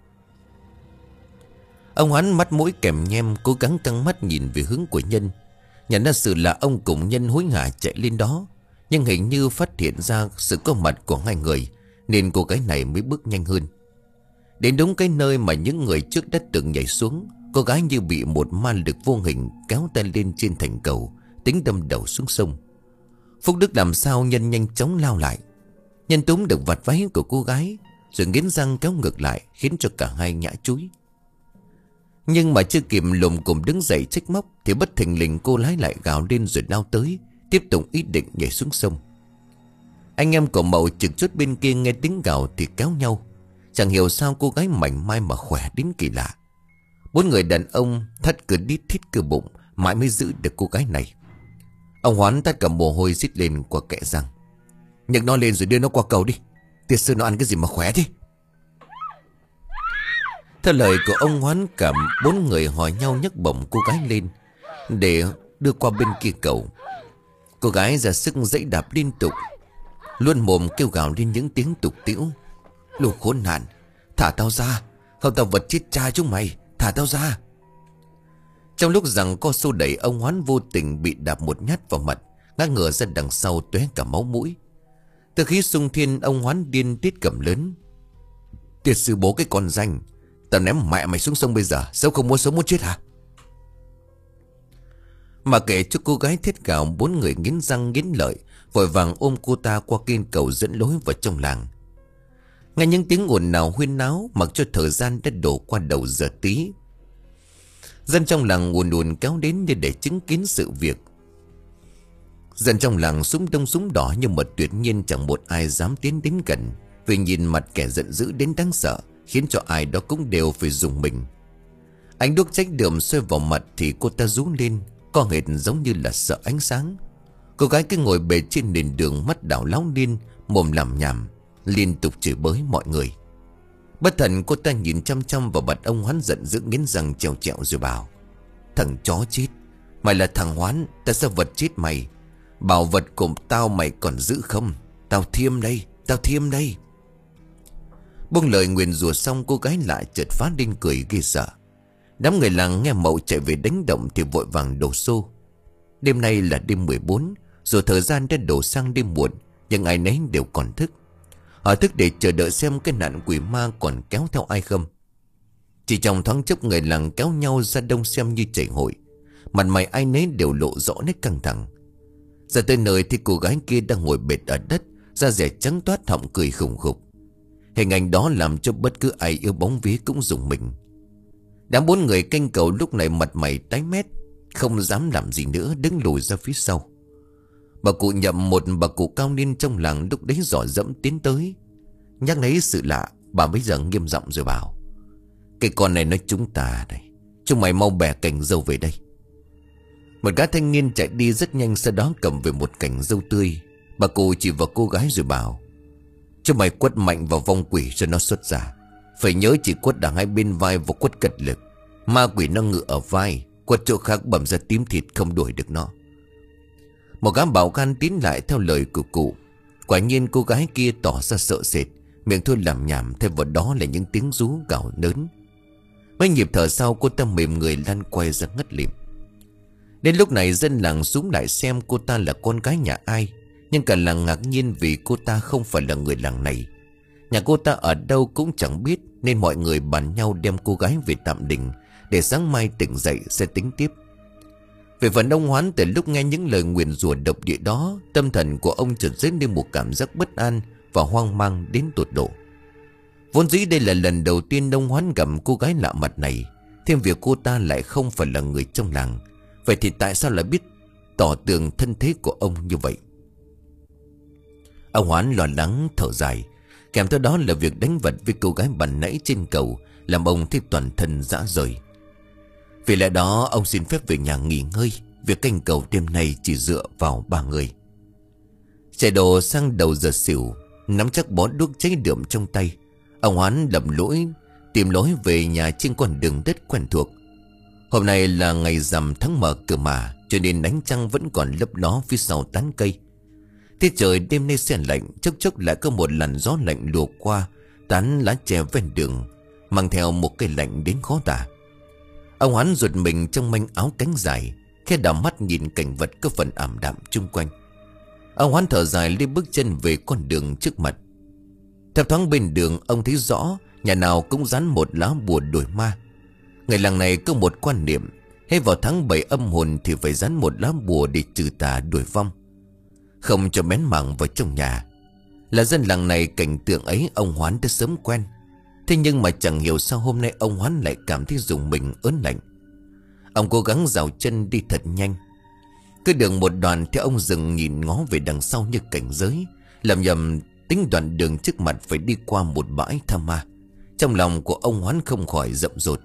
Ông Hoán mắt mũi kèm nhem, cố gắng căng mắt nhìn về hướng của Nhân. Nhận ra sự là ông cùng Nhân hối hả chạy lên đó, nhưng hình như phát hiện ra sự có mặt của hai người, nên cô gái này mới bước nhanh hơn. Đến đúng cái nơi mà những người trước đã từng nhảy xuống, cô gái như bị một ma lực vô hình kéo tay lên trên thành cầu, tính đâm đầu xuống sông. Phúc Đức làm sao Nhân nhanh chóng lao lại. Nhân túm được vạt váy của cô gái, rồi nghiến răng kéo ngược lại, khiến cho cả hai ngã chúi. Nhưng mà chưa kịp lùm cùm đứng dậy trách móc, thì bất thình lình cô lái lại gào lên rồi lao tới, tiếp tục ý định nhảy xuống sông. Anh em của Mậu trực chốt bên kia nghe tiếng gào thì kéo nhau. Chẳng hiểu sao cô gái mảnh mai mà khỏe đến kỳ lạ. Bốn người đàn ông thắt cứ đít thít cơ bụng, mãi mới giữ được cô gái này. Ông Hoán tất cả mồ hôi rít lên qua kẽ răng: nhấc nó lên rồi đưa nó qua cầu đi. Tiệt sư nó ăn cái gì mà khỏe thế? Theo lời của ông Hoán, cả bốn người hỏi nhau nhấc bổng cô gái lên để đưa qua bên kia cầu. Cô gái ra sức giãy đạp liên tục, luôn mồm kêu gào lên những tiếng tục tĩu: lũ khốn nạn, thả tao ra, không tao vật chết cha chúng mày, thả tao ra. Trong lúc rằng co xô đẩy, ông Hoán vô tình bị đạp một nhát vào mặt, ngã ngửa ra đằng sau tóe cả máu mũi. Từ khí xung thiên, ông Hoán điên tiết cầm lớn: tiệt sư bố cái con danh, tao ném mẹ mày xuống sông bây giờ, sao không muốn sống muốn chết hả? Mà kể cho cô gái thiết gào, bốn người nghiến răng nghiến lợi, vội vàng ôm cô ta qua kênh cầu dẫn lối vào trong làng. Nghe những tiếng ồn nào huyên náo, mặc cho thời gian đã đổ qua đầu giờ tí. Dân trong làng ùn ùn kéo đến như để chứng kiến sự việc. Dân trong làng súng đông súng đỏ, nhưng mà tuyệt nhiên chẳng một ai dám tiến đến gần, vì nhìn mặt kẻ giận dữ đến đáng sợ, khiến cho ai đó cũng đều phải dùng mình. Ánh đuốc trách đượm xoay vào mặt thì cô ta rú lên, co hệt giống như là sợ ánh sáng. Cô gái cứ ngồi bệt trên nền đường, mắt đảo láo điên, mồm làm nhảm, liên tục chửi bới mọi người. Bất thần cô ta nhìn chăm chăm vào mặt ông Hoán, giận dữ nghiến răng trèo trẹo rồi bảo: thằng chó chết, mày là thằng Hoán, ta sẽ vật chết mày. Bảo vật của tao mày còn giữ không? Tao thiêm đây, tao thiêm đây. Buông lời nguyền rủa xong, cô gái lại chợt phá lên cười ghê sợ. Đám người làng nghe Mậu chạy về đánh động thì vội vàng đổ xô. Đêm nay là đêm mười bốn, dù thời gian đã đổ sang đêm muộn, nhưng ai nấy đều còn thức. Họ thức để chờ đợi xem cái nạn quỷ ma còn kéo theo ai không. Chỉ trong thoáng chốc, người làng kéo nhau ra đông xem như chảy hội. Mặt mày ai nấy đều lộ rõ nét căng thẳng. Ra tới nơi thì cô gái kia đang ngồi bệt ở đất, da dẻ trắng toát, họng cười khủng khục. Hình ảnh đó làm cho bất cứ ai yêu bóng vía cũng rùng mình. Đám bốn người canh cầu lúc này mặt mày tái mét, không dám làm gì nữa, đứng lùi ra phía sau. Bà cụ Nhậm, một bà cụ cao niên trong làng, lúc đấy dò dẫm tiến tới. Nhắc lấy sự lạ, bà bây giờ nghiêm giọng rồi bảo: cái con này nói chúng ta đây, chúng mày mau bẻ cành dâu về đây. Một gã thanh niên chạy đi rất nhanh, sau đó cầm về một cành dâu tươi. Bà cụ chỉ vào cô gái rồi bảo: chúng mày quất mạnh vào vong quỷ cho nó xuất ra. Phải nhớ chỉ quất ở hai bên vai và quất cật lực. Ma quỷ nó ngự ở vai, quất chỗ khác bầm ra tím thịt không đuổi được nó. Một gã bảo gan tiến lại theo lời của cụ. Quả nhiên cô gái kia tỏ ra sợ sệt, miệng thôi làm nhảm, thêm vào đó là những tiếng rú gào lớn. Mấy nhịp thở sau, cô ta mềm người lăn quay ra ngất lịm. Đến lúc này dân làng xúm lại xem cô ta là con gái nhà ai. Nhưng cả làng ngạc nhiên vì cô ta không phải là người làng này. Nhà cô ta ở đâu cũng chẳng biết, nên mọi người bàn nhau đem cô gái về tạm đình, để sáng mai tỉnh dậy sẽ tính tiếp. Về phần ông Hoán, từ lúc nghe những lời nguyền rủa độc địa đó, tâm thần của ông chợt dấy lên một cảm giác bất an và hoang mang đến tột độ. Vốn dĩ đây là lần đầu tiên ông Hoán gặp cô gái lạ mặt này, thêm việc cô ta lại không phải là người trong làng. Vậy thì tại sao lại biết tỏ tường thân thế của ông như vậy? Ông Hoán lo lắng thở dài, kèm theo đó là việc đánh vật với cô gái ban nãy trên cầu, làm ông thấy toàn thân rã rời. Vì lẽ đó ông xin phép về nhà nghỉ ngơi. Việc canh cầu đêm nay chỉ dựa vào ba người. Chạy đồ sang đầu giờ xỉu, nắm chắc bó đuốc cháy đượm trong tay, ông Hoán lầm lũi tìm lối về nhà trên con đường đất quen thuộc. Hôm nay là ngày rằm tháng mở cửa mà, cho nên ánh trăng vẫn còn lấp ló phía sau tán cây. Tiết trời đêm nay se lạnh, chốc chốc lại có một làn gió lạnh lùa qua tán lá tre ven đường, mang theo một cây lạnh đến khó tả. Ông Hoán ruột mình trong manh áo cánh dài, khẽ đảo mắt nhìn cảnh vật có phần ảm đạm chung quanh. Ông Hoán thở dài đi bước chân về con đường trước mặt. Thấp thoáng bên đường, ông thấy rõ nhà nào cũng dán một lá bùa đuổi ma. Người làng này có một quan niệm, hết vào tháng bảy âm hồn thì phải dán một lá bùa để trừ tà đuổi vong, không cho bén mảng vào trong nhà. Là dân làng này, cảnh tượng ấy ông Hoán đã sớm quen. Thế nhưng mà chẳng hiểu sao hôm nay ông Hoán lại cảm thấy rùng mình ớn lạnh. Ông cố gắng dạo chân đi thật nhanh. Cứ đường một đoạn thì ông dừng nhìn ngó về đằng sau như cảnh giới, lầm nhầm tính đoạn đường trước mặt phải đi qua một bãi tha ma. Trong lòng của ông Hoán không khỏi rậm rột.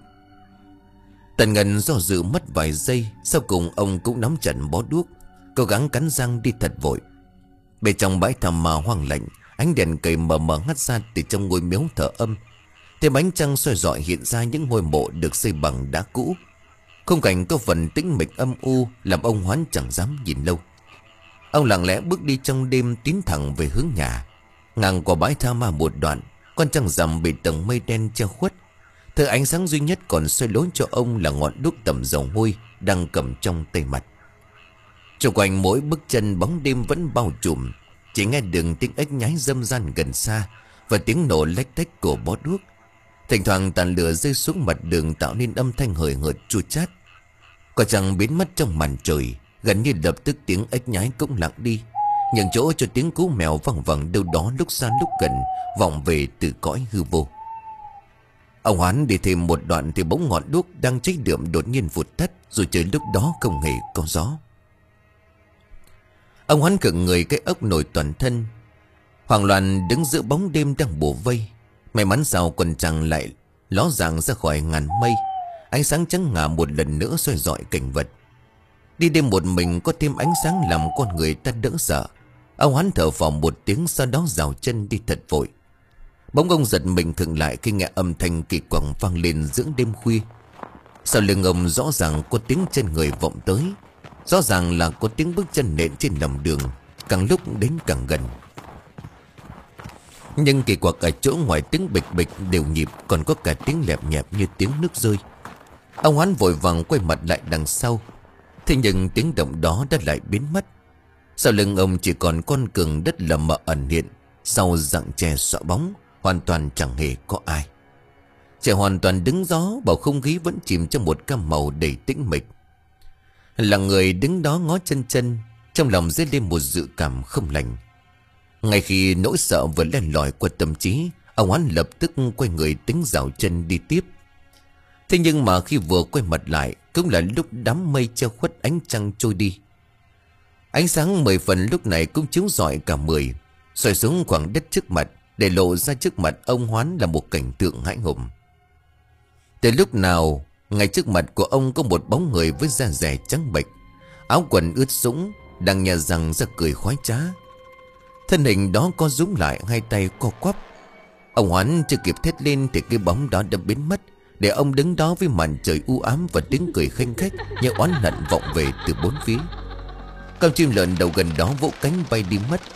Tần Ngân do dự mất vài giây, sau cùng ông cũng nắm chặt bó đuốc, cố gắng cắn răng đi thật vội. Bên trong bãi tha ma hoang lạnh, ánh đèn cầy mờ mờ hắt ra từ trong ngôi miếu thờ âm. Thêm ánh trăng soi rọi hiện ra những ngôi mộ được xây bằng đá cũ. Khung cảnh có phần tĩnh mịch âm u, làm ông Hoán chẳng dám nhìn lâu. Ông lặng lẽ bước đi trong đêm, tiến thẳng về hướng nhà. Ngang qua bãi tha ma một đoạn, con trăng rằm bị tầng mây đen che khuất. Thứ ánh sáng duy nhất còn soi lối cho ông là ngọn đuốc tầm dầu hôi đang cầm trong tay mặt. Xung quanh mỗi bước chân bóng đêm vẫn bao trùm, chỉ nghe đường tiếng ếch nhái râm ran gần xa và tiếng nổ lách tách của bó đuốc. Thỉnh thoảng tàn lửa rơi xuống mặt đường tạo nên âm thanh hời hợt chua chát. Quả trăng biến mất trong màn trời, gần như lập tức tiếng ếch nhái cũng lặng đi, nhường chỗ cho tiếng cú mèo văng vẳng đâu đó lúc xa lúc gần, vọng về từ cõi hư vô. Ông Hoán đi thêm một đoạn thì bóng ngọn đuốc đang cháy đượm đột nhiên vụt tắt, rồi trời lúc đó không hề có gió. Ông Hoán khựng người, cái ốc nổi toàn thân, hoảng loạn đứng giữa bóng đêm đang bủa vây. May mắn sao quần trăng lại ló dạng ra khỏi ngàn mây, ánh sáng trắng ngà một lần nữa soi rọi cảnh vật. Đi đêm một mình có thêm ánh sáng làm con người ta đỡ sợ. Ông Hoán thở phào một tiếng, sau đó rào chân đi thật vội. Bỗng ông giật mình khựng lại khi nghe âm thanh kỳ quặc vang lên giữa đêm khuya. Sau lưng ông rõ ràng có tiếng chân người vọng tới, rõ ràng là có tiếng bước chân nện trên lòng đường, càng lúc đến càng gần. Nhưng kỳ quặc ở chỗ ngoài tiếng bịch bịch đều nhịp, còn có cả tiếng lẹp nhẹp như tiếng nước rơi. Ông Hoán vội vàng quay mặt lại đằng sau, thế nhưng tiếng động đó đã lại biến mất. Sau lưng ông chỉ còn con cường đất lờ mờ ẩn hiện, sau rặng tre xõa bóng, hoàn toàn chẳng hề có ai. Trời hoàn toàn đứng gió, bầu không khí vẫn chìm trong một cam màu đầy tĩnh mịch. Là người đứng đó ngó chân chân, trong lòng dấy lên một dự cảm không lành. Ngay khi nỗi sợ vừa len lỏi qua tâm trí, ông Hoán lập tức quay người tính dạo chân đi tiếp. Thế nhưng mà khi vừa quay mặt lại, cũng là lúc đám mây che khuất ánh trăng trôi đi. Ánh sáng mười phần lúc này cũng chiếu rọi cả mười, soi xuống khoảng đất trước mặt, để lộ ra trước mặt ông Hoán là một cảnh tượng hãi hùng. Từ lúc nào, ngay trước mặt của ông có một bóng người với da dẻ trắng bệch, áo quần ướt sũng, đang nhả răng ra cười khoái trá. Thân hình đó co rúm lại, hai tay co quắp. Ông Hoán chưa kịp thét lên thì cái bóng đó đã biến mất, để ông đứng đó với màn trời u ám và tiếng cười khanh khách như oán hận vọng về từ bốn phía. Con chim lợn đầu gần đó vỗ cánh bay đi mất.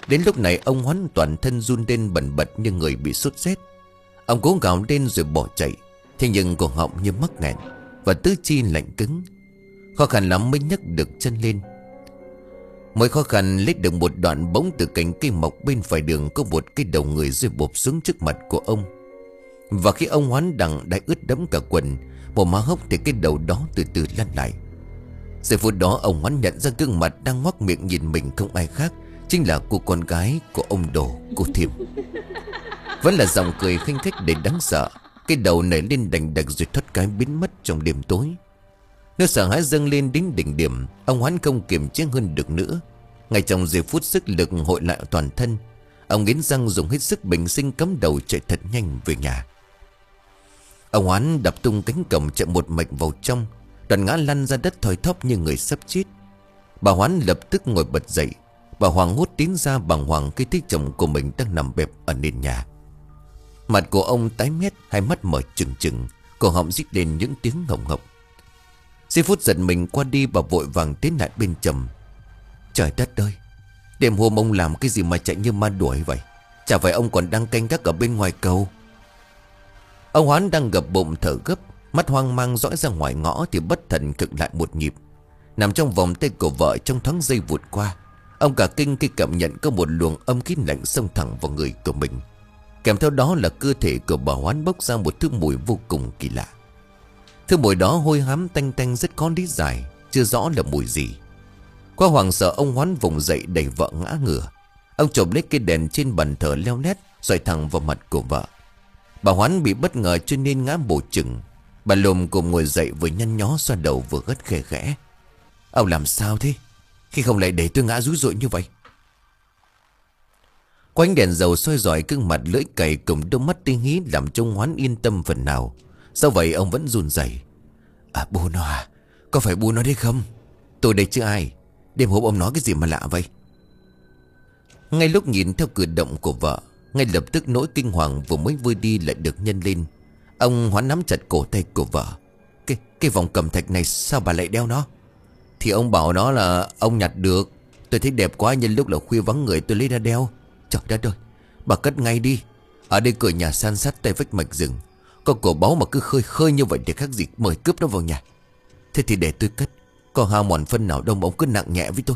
Đến lúc này ông Hoán toàn thân run lên bần bật như người bị sốt rét. Ông cố gào lên rồi bỏ chạy. Thế nhưng cổ họng như mắc nghẹn và tứ chi lạnh cứng. Khó khăn lắm mới nhấc được chân lên. Mới khó khăn lết được một đoạn, bỗng từ cành cây mọc bên phải đường có một cái đầu người rơi bộp xuống trước mặt của ông. Và khi ông Hoán đằng đã ướt đẫm cả quần, một má hốc, thì cái đầu đó từ từ lăn lại. Giây phút đó ông Hoán nhận ra gương mặt đang ngoác miệng nhìn mình không ai khác chính là cô con gái của ông Đồ, cô Thiêm. Vẫn là giọng cười khinh khách để đáng sợ. Cái đầu nảy lên đành đạch rồi thoát cái biến mất trong đêm tối. Nếu sợ hãi dâng lên đến đỉnh điểm, ông Hoán không kiềm chế hơn được nữa. Ngay trong giây phút sức lực hội lại toàn thân, ông nghiến răng dùng hết sức bình sinh cắm đầu chạy thật nhanh về nhà. Ông Hoán đập tung cánh cổng chạy một mạch vào trong, đoạn ngã lăn ra đất thoi thóp như người sắp chết. Bà Hoán lập tức ngồi bật dậy. Bà hoảng hốt tiến ra bàng hoàng khi thấy chồng của mình đang nằm bẹp ở nền nhà. Mặt của ông tái mét, hai mắt mở trừng trừng, cổ họng rít lên những tiếng ngọng ngọng. Giây phút giật mình qua đi, bà vội vàng tiến lại bên chồng. Trời đất ơi, đêm hôm ông làm cái gì mà chạy như ma đuổi vậy? Chả phải ông còn đang canh gác ở bên ngoài cầu? Ông Hoán đang gập bụng thở gấp, mắt hoang mang dõi ra ngoài ngõ thì bất thần cực lại một nhịp. Nằm trong vòng tay của vợ trong thoáng giây vụt qua, ông cả kinh khi cảm nhận có một luồng âm khí lạnh xông thẳng vào người của mình. Kèm theo đó là cơ thể của bà Hoán bốc ra một thứ mùi vô cùng kỳ lạ. Thứ mùi đó hôi hám tanh tanh rất khó lý giải, chưa rõ là mùi gì. Qua hoảng sợ, ông Hoán vùng dậy đẩy vợ ngã ngửa. Ông chộp lấy cây đèn trên bàn thờ leo lét xoay thẳng vào mặt của vợ. Bà Hoán bị bất ngờ cho nên ngã bổ chừng. Bà lùm cùng ngồi dậy vừa nhăn nhó xoa đầu vừa gắt khẽ khẽ. Ông làm sao thế? Khi không lại để tôi ngã rúi rụi như vậy? Qua ánh đèn dầu soi rọi gương mặt lưỡi cày cùng đôi mắt tinh hí làm cho Hoán yên tâm phần nào. Sao vậy ông vẫn run rẩy? À bố nó à? Có phải bố nó đấy không? Tôi đây chứ ai? Đêm hôm ông nói cái gì mà lạ vậy? Ngay lúc nhìn theo cử động của vợ, ngay lập tức nỗi kinh hoàng vừa mới vơi đi lại được nhân lên. Ông Hoán nắm chặt cổ tay của vợ. Cái, cái vòng cẩm thạch này sao bà lại đeo nó? Thì ông bảo nó là ông nhặt được. Tôi thấy đẹp quá, nhân lúc là khuya vắng người tôi lấy ra đeo. Trời đất ơi, bà cất ngay đi. Ở đây cửa nhà san sát tay vách mạch rừng, có cổ báu mà cứ khơi khơi như vậy thì khác gì mời cướp nó vào nhà. Thế thì để tôi cất, còn hao mòn phân nào đâu mà ông cứ nặng nhẹ với tôi.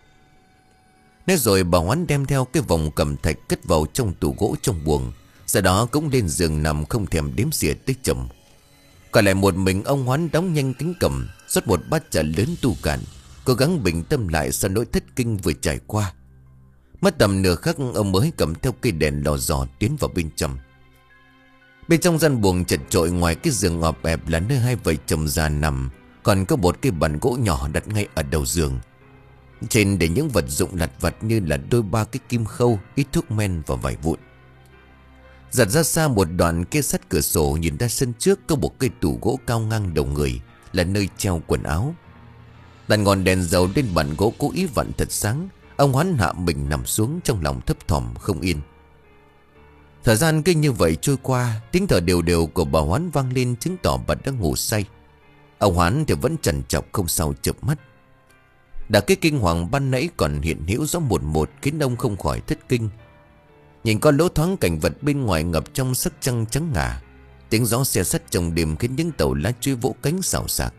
Nói rồi bà Hoán đem theo cái vòng cẩm thạch cất vào trong tủ gỗ trong buồng. Sau đó cũng lên giường nằm không thèm đếm xỉa tới chồng. Còn lại một mình ông Hoán đóng nhanh cánh cẩm, rót một bát trà lớn tu cạn, cố gắng bình tâm lại sau nỗi thất kinh vừa trải qua. Mất tầm nửa khắc, ông mới cầm theo cây đèn lò dò tiến vào bên trong. Bên trong gian buồng chật chội, ngoài cái giường ọp ẹp là nơi hai vợ chồng già nằm, còn có một cái bàn gỗ nhỏ đặt ngay ở đầu giường. Trên để những vật dụng lặt vặt như là đôi ba cái kim khâu, ít thuốc men và vải vụn. Giật ra xa một đoạn kê sắt cửa sổ, nhìn ra sân trước có một cây tủ gỗ cao ngang đầu người, là nơi treo quần áo. Đặt ngọn đèn dầu lên bàn gỗ cố ý vặn thật sáng. Ông Hoán hạ mình nằm xuống, trong lòng thấp thỏm không yên. Thời gian cứ như vậy trôi qua, tiếng thở đều đều của bà Hoán vang lên chứng tỏ bà đang ngủ say. Ông Hoán thì vẫn trằn trọc không sao chợp mắt. Đã cái kinh hoàng ban nãy còn hiện hữu rõ một một khiến ông không khỏi thất kinh. Nhìn con lỗ thoáng cảnh vật bên ngoài ngập trong sắc trăng trắng ngà. Tiếng gió xe sắt trong đêm khiến những tàu lá chuối vỗ cánh xào xạc.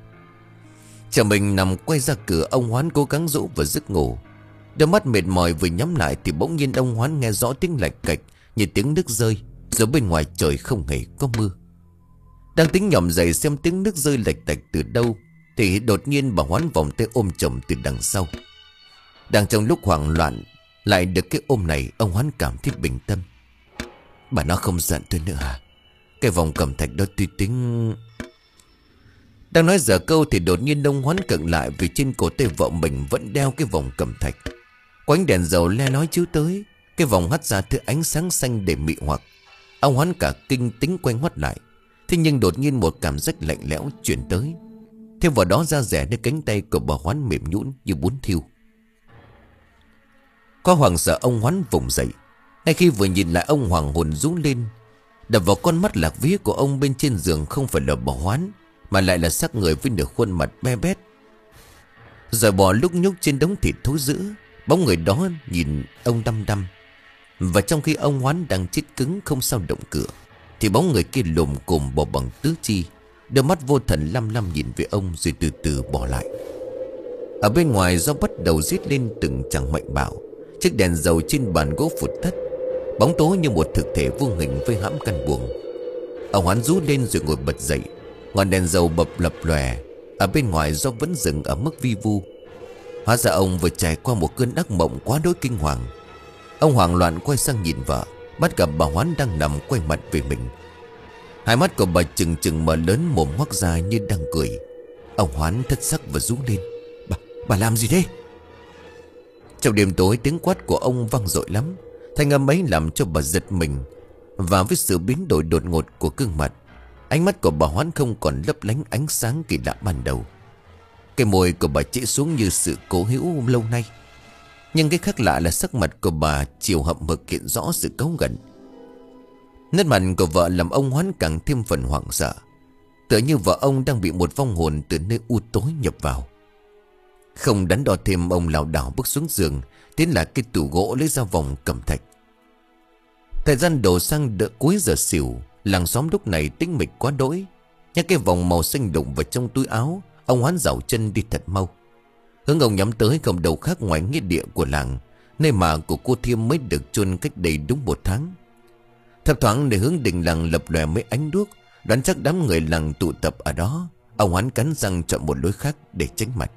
Chờ mình nằm quay ra cửa, ông Hoán cố gắng dỗ vào giấc ngủ. Đôi mắt mệt mỏi vừa nhắm lại thì bỗng nhiên ông Hoán nghe rõ tiếng lạch cạch như tiếng nước rơi. Rồi bên ngoài trời không hề có mưa. Đang tính nhòm dậy xem tiếng nước rơi lạch tạch từ đâu thì đột nhiên bà Hoán vòng tay ôm chồng từ đằng sau. Đang trong lúc hoảng loạn lại được cái ôm này, ông Hoán cảm thấy bình tâm. Bà nó không giận tôi nữa à? Cái vòng cẩm thạch đó tuy tính... Đang nói dở câu thì đột nhiên ông Hoán cận lại, vì trên cổ tay vợ mình vẫn đeo cái vòng cẩm thạch. Quánh đèn dầu le lói chiếu tới, cái vòng hắt ra thứ ánh sáng xanh để mị hoặc. Ông Hoán cả kinh tính quay ngoắt lại. Thế nhưng đột nhiên một cảm giác lạnh lẽo chuyển tới. Thêm vào đó da rẻ nơi cánh tay của bà Hoán mềm nhũn như bún thiêu. Có hoảng sợ, ông Hoán vùng dậy. Ngay khi vừa nhìn lại, ông hoàng hồn rú lên. Đập vào con mắt lạc vía của ông bên trên giường không phải là bà Hoán, mà lại là xác người với nửa khuôn mặt be bét. Rồi bò lúc nhúc trên đống thịt thối rữa. Bóng người đó nhìn ông đăm đăm. Và trong khi ông Hoán đang chết cứng không sao động cửa, thì bóng người kia lồm cồm bò bằng tứ chi, đôi mắt vô thần lăm lăm nhìn về ông rồi từ từ bỏ lại. Ở bên ngoài gió bắt đầu rít lên từng tràng mạnh bạo. Chiếc đèn dầu trên bàn gỗ phụt tắt, bóng tối như một thực thể vô hình vây hãm căn buồng. Ông Hoán rú lên rồi ngồi bật dậy. Ngọn đèn dầu bập lập lòe. Ở bên ngoài gió vẫn dừng ở mức vi vu. Hóa ra ông vừa trải qua một cơn ác mộng quá đỗi kinh hoàng. Ông hoảng loạn quay sang nhìn vợ, bắt gặp bà Hoán đang nằm quay mặt về mình. Hai mắt của bà trừng trừng mở lớn, mồm ngoác ra như đang cười. Ông Hoán thất sắc và rú lên: Bà, bà làm gì thế? Trong đêm tối, tiếng quát của ông vang dội lắm. Thanh âm ấy làm cho bà giật mình. Và với sự biến đổi đột ngột của gương mặt, ánh mắt của bà Hoán không còn lấp lánh ánh sáng kỳ lạ ban đầu. Cái môi của bà trễ xuống như sự cố hữu lâu nay. Nhưng cái khác lạ là sắc mặt của bà chiều hậm hực hiện rõ sự cáu gằn. Nét mặt của vợ làm ông Hoán càng thêm phần hoảng sợ, tựa như vợ ông đang bị một vong hồn từ nơi u tối nhập vào. Không đắn đo thêm, ông lảo đảo bước xuống giường, tiến lại cái tủ gỗ lấy ra vòng cẩm thạch. Thời gian đổ sang đợi cuối giờ xỉu. Làng xóm lúc này tĩnh mịch quá đỗi. Nhắc cái vòng màu xanh đụng vào trong túi áo, ông Hoán dạo chân đi thật mau. Hướng ông nhắm tới không đâu khác ngoài nghĩa địa của làng, nơi mà của cô Thiêm mới được chôn cách đây đúng một tháng. Thấp thoáng để hướng đình làng lập lòe mấy ánh đuốc, đoán chắc đám người làng tụ tập ở đó. Ông Hoán cắn răng chọn một lối khác để tránh mặt.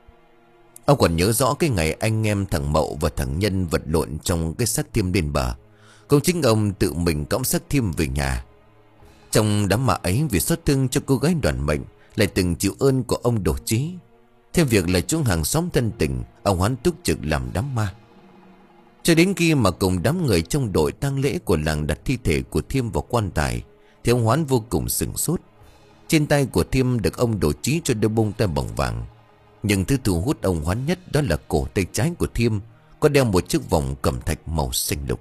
Ông còn nhớ rõ cái ngày anh em thằng Mậu và thằng Nhân vật lộn trong cái xác Thiêm lên bờ. Cũng chính ông tự mình cõng xác Thiêm về nhà. Trong đám ma ấy, vì xót thương cho cô gái đoàn mệnh, lại từng chịu ơn của ông Đồ Chí. Thêm việc là chúng hàng xóm thân tình, ông Hoán túc trực làm đám ma. Cho đến khi mà cùng đám người trong đội tang lễ của làng đặt thi thể của Thiêm vào quan tài, thì ông Hoán vô cùng sửng sốt. Trên tay của Thiêm được ông Đồ Chí cho đôi bông tai bằng vàng. Nhưng thứ thu hút ông Hoán nhất đó là cổ tay trái của Thiêm có đeo một chiếc vòng cẩm thạch màu xanh lục.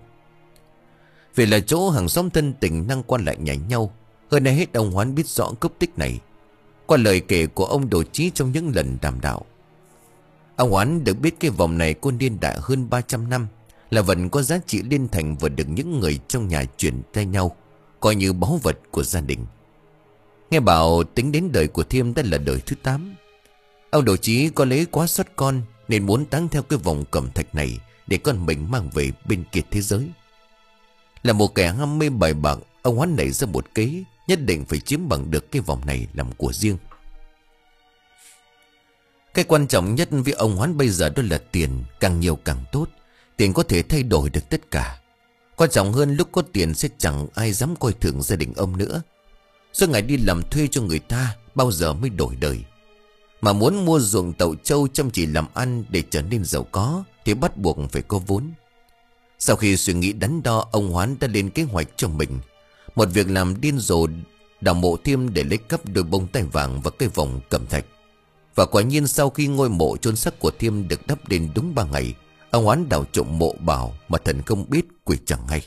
Vì là chỗ hàng xóm thân tình năng quan lại nhảy nhau, hơn ai hết ông Hoán biết rõ cốc tích này qua lời kể của ông Đồ Chí trong những lần đàm đạo. Ông Hoán được biết cái vòng này có niên đại hơn ba trăm năm, là vật có giá trị liên thành và được những người trong nhà chuyển tay nhau, coi như báu vật của gia đình. Nghe bảo tính đến đời của Thiêm đã là đời thứ tám. Ông Đồ Chí có lấy quá sót con nên muốn táng theo cái vòng cẩm thạch này để con mình mang về bên kia thế giới. Là một kẻ ham mê bài bạc, ông Hoán nảy ra một kế, nhất định phải chiếm bằng được cái vòng này làm của riêng. Cái quan trọng nhất với ông Hoán bây giờ đó là tiền, càng nhiều càng tốt. Tiền có thể thay đổi được tất cả. Quan trọng hơn, lúc có tiền sẽ chẳng ai dám coi thường gia đình ông nữa. Suốt ngày đi làm thuê cho người ta, bao giờ mới đổi đời. Mà muốn mua ruộng tậu trâu chăm chỉ làm ăn để trở nên giàu có thì bắt buộc phải có vốn. Sau khi suy nghĩ đắn đo, ông Hoán đã lên kế hoạch cho mình một việc làm điên rồ, đào mộ Thiêm để lấy cắp đôi bông tai vàng và cây vòng cẩm thạch. Và quả nhiên sau khi ngôi mộ chôn xác của Thiêm được đắp lên đúng ba ngày, ông Hoán đào trộm mộ bảo mà thần không biết quỷ chẳng hay.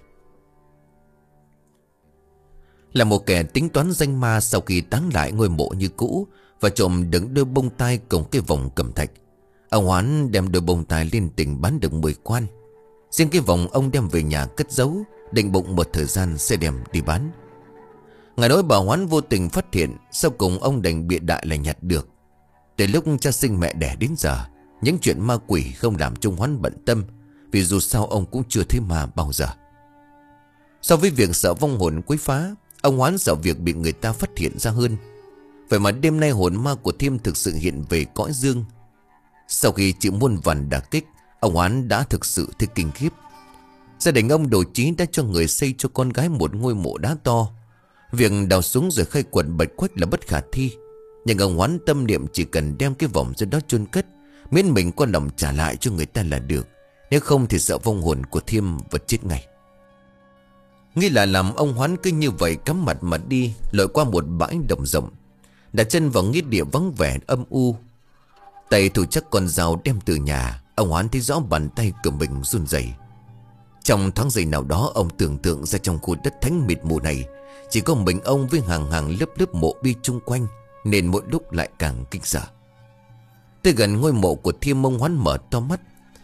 Là một kẻ tính toán danh ma, sau khi táng lại ngôi mộ như cũ và trộm đựng đôi bông tai cùng cái vòng cẩm thạch, ông Hoán đem đôi bông tai lên tỉnh bán được mười quan. Riêng cái vòng ông đem về nhà cất giấu, định bụng một thời gian sẽ đem đi bán. Ngày đó bà Hoán vô tình phát hiện, sau cùng ông đành bịa đại là nhặt được. Từ lúc cha sinh mẹ đẻ đến giờ, những chuyện ma quỷ không làm cho Hoán bận tâm, vì dù sao ông cũng chưa thấy ma bao giờ. So với việc sợ vong hồn quấy phá, ông Hoán sợ việc bị người ta phát hiện ra hơn. Vậy mà đêm nay hồn ma của Thiêm thực sự hiện về cõi dương. Sau khi chịu muôn vàn đả kích, ông Hoán đã thực sự thấy kinh khiếp. Gia đình ông Đồ Chí đã cho người xây cho con gái một ngôi mộ đá to. Việc đào xuống rồi khai quật bạch quách là bất khả thi. Nhưng ông Hoán tâm niệm chỉ cần đem cái vòng ra đó chôn cất, miễn mình có lòng trả lại cho người ta là được. Nếu không thì sợ vong hồn của Thiêm vật chết ngay. Nghĩ là làm, ông Hoán cứ như vậy cắm mặt mà đi, lội qua một bãi đồng rộng, đặt chân vào nghĩa địa vắng vẻ âm u. Tay thủ chắc con dao đem từ nhà, ông Hoán thấy rõ bàn tay của mình run rẩy. Trong thoáng giây nào đó, ông tưởng tượng ra trong khu đất thánh mịt mù này chỉ có mình ông với hàng hàng lớp lớp mộ bi chung quanh, nên mỗi lúc lại càng kinh sợ. Tới gần ngôi mộ của Thiêm, ông Hoán mở to mắt.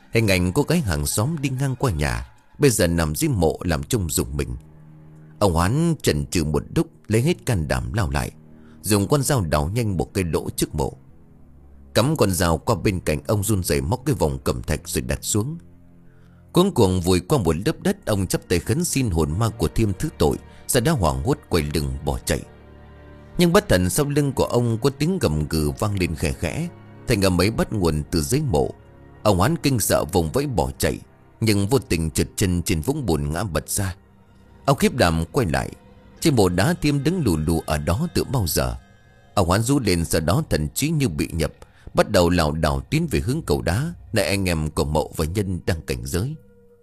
Hình ảnh cô gái hàng xóm đi ngang qua nhà bây giờ nằm dưới mộ làm trông rùng mình. Ông Hoán chần chừ một lúc, lấy hết can đảm lao lại, dùng con dao đào nhanh một cái lỗ trước mộ. Cắm con dao qua bên cạnh, ông run rẩy móc cái vòng cẩm thạch rồi đặt xuống. Cuống cuồng vùi qua một lớp đất, ông chắp tay khấn xin hồn ma của Thiêm thứ tội, sau đó hoảng hốt quay lưng bỏ chạy. Nhưng bất thần sau lưng của ông có tiếng gầm gừ vang lên khẽ khẽ, thành âm ấy bắt nguồn từ dưới mộ. Ông Hoán kinh sợ vùng vẫy bỏ chạy, nhưng vô tình trượt chân trên vũng bùn ngã bật ra. Ông khiếp đảm quay lại, trên mộ đá Thiêm đứng lù lù ở đó từ bao giờ. Ông Hoán rú lên, sau đó thần trí như bị nhập, bắt đầu lảo đảo tiến về hướng cầu đá, nơi anh em của Mậu và Nhân đang cảnh giới.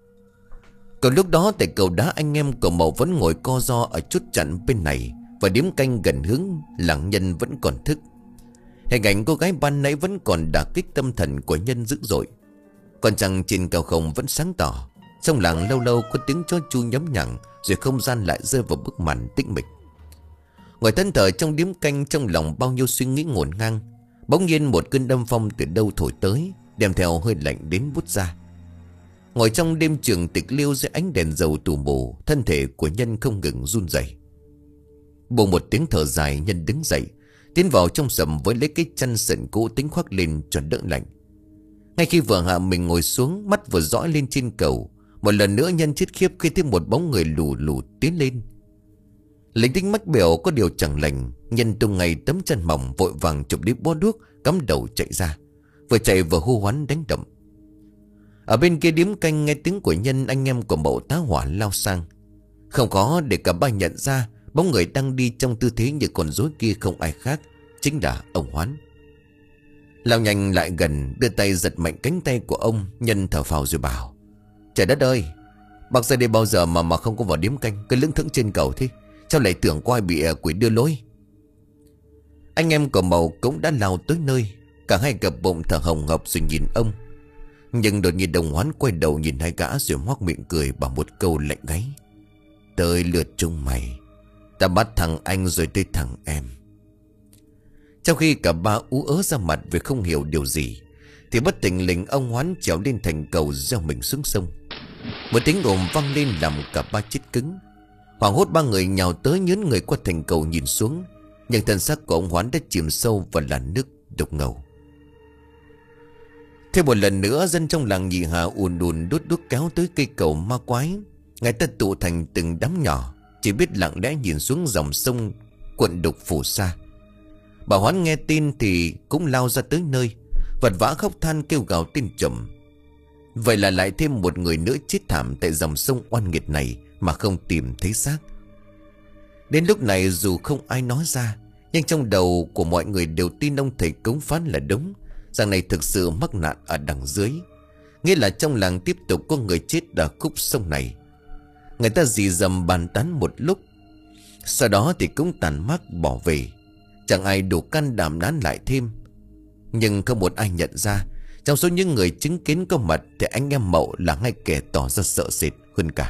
Còn lúc đó tại cầu đá, anh em của Mậu vẫn ngồi co ro ở chốt chặn bên này, và điếm canh gần hướng làng Nhân vẫn còn thức. Hình ảnh cô gái ban nãy vẫn còn đả kích tâm thần của Nhân dữ dội. Còn trăng trên cao không vẫn sáng tỏ, trong làng lâu lâu có tiếng chó chu nhấm nhằng, rồi không gian lại rơi vào bức màn tĩnh mịch. Ngồi thân thờ trong điếm canh, trong lòng bao nhiêu suy nghĩ ngổn ngang, bỗng nhiên một cơn âm phong từ đâu thổi tới, đem theo hơi lạnh đến bút ra. Ngồi trong đêm trường tịch liêu dưới ánh đèn dầu tù mù, thân thể của Nhân không ngừng run rẩy. Bỗng một tiếng thở dài, Nhân đứng dậy, tiến vào trong sầm với lấy cái chăn sện cũ tính khoác lên cho đỡ lạnh. Ngay khi vừa hạ mình ngồi xuống, mắt vừa dõi lên trên cầu, một lần nữa Nhân chết khiếp khi thấy một bóng người lù lù tiến lên. Lính tính mách biểu có điều chẳng lành, Nhân tung ngay tấm chân mỏng, vội vàng chụp đi bó đuốc, cắm đầu chạy ra, vừa chạy vừa hô hoán đánh động. Ở bên kia điếm canh nghe tiếng của Nhân, anh em của Mậu tá hỏa lao sang. Không có để cả ba nhận ra bóng người đang đi trong tư thế như con rối kia không ai khác, chính là ông Hoán. Lao nhanh lại gần, đưa tay giật mạnh cánh tay của ông. Nhân thở phào rồi bảo: Trời đất ơi, bác ra đây bao giờ mà mà không có vào điếm canh, cứ lững thững trên cầu thế, sao lại tưởng có ai bị quỷ đưa lối. Anh em của Mậu cũng đã lao tới nơi, cả hai gập bụng thở hồng hộc rồi nhìn ông. Nhưng đột nhiên đồng Hoán quay đầu nhìn hai gã rồi hoác miệng cười bằng một câu lạnh gáy: Tới lượt chúng mày, ta bắt thằng anh rồi tới thằng em. Trong khi cả ba ú ớ ra mặt vì không hiểu điều gì, thì bất tình lình ông Hoán trèo lên thành cầu, gieo mình xuống sông. Một tiếng ồn vang lên làm cả ba chết cứng. Hoảng hốt ba người nhào tới, nhướn người qua thành cầu nhìn xuống, nhưng thân xác của ông Hoán đã chìm sâu vào làn nước đục ngầu. Thêm một lần nữa, dân trong làng Nhị Hà ùn ùn đốt đuốc kéo tới cây cầu ma quái. Người ta tụ thành từng đám nhỏ, chỉ biết lặng lẽ nhìn xuống dòng sông cuộn đục phù sa. Bà Hoán nghe tin thì cũng lao ra tới nơi, vật vã khóc than kêu gào tên chồng. Vậy là lại thêm một người nữa chết thảm tại dòng sông oan nghiệt này mà không tìm thấy xác. Đến lúc này dù không ai nói ra, nhưng trong đầu của mọi người đều tin ông thầy cống phán là đúng, rằng này thực sự mắc nạn ở đằng dưới. Nghĩa là trong làng tiếp tục có người chết ở khúc sông này. Người ta dì dầm bàn tán một lúc, sau đó thì cũng tàn mác bỏ về. Chẳng ai đủ can đảm nán lại thêm. Nhưng không một ai nhận ra, trong số những người chứng kiến có mặt thì anh em Mậu là ngay kẻ tỏ ra sợ sệt hơn cả.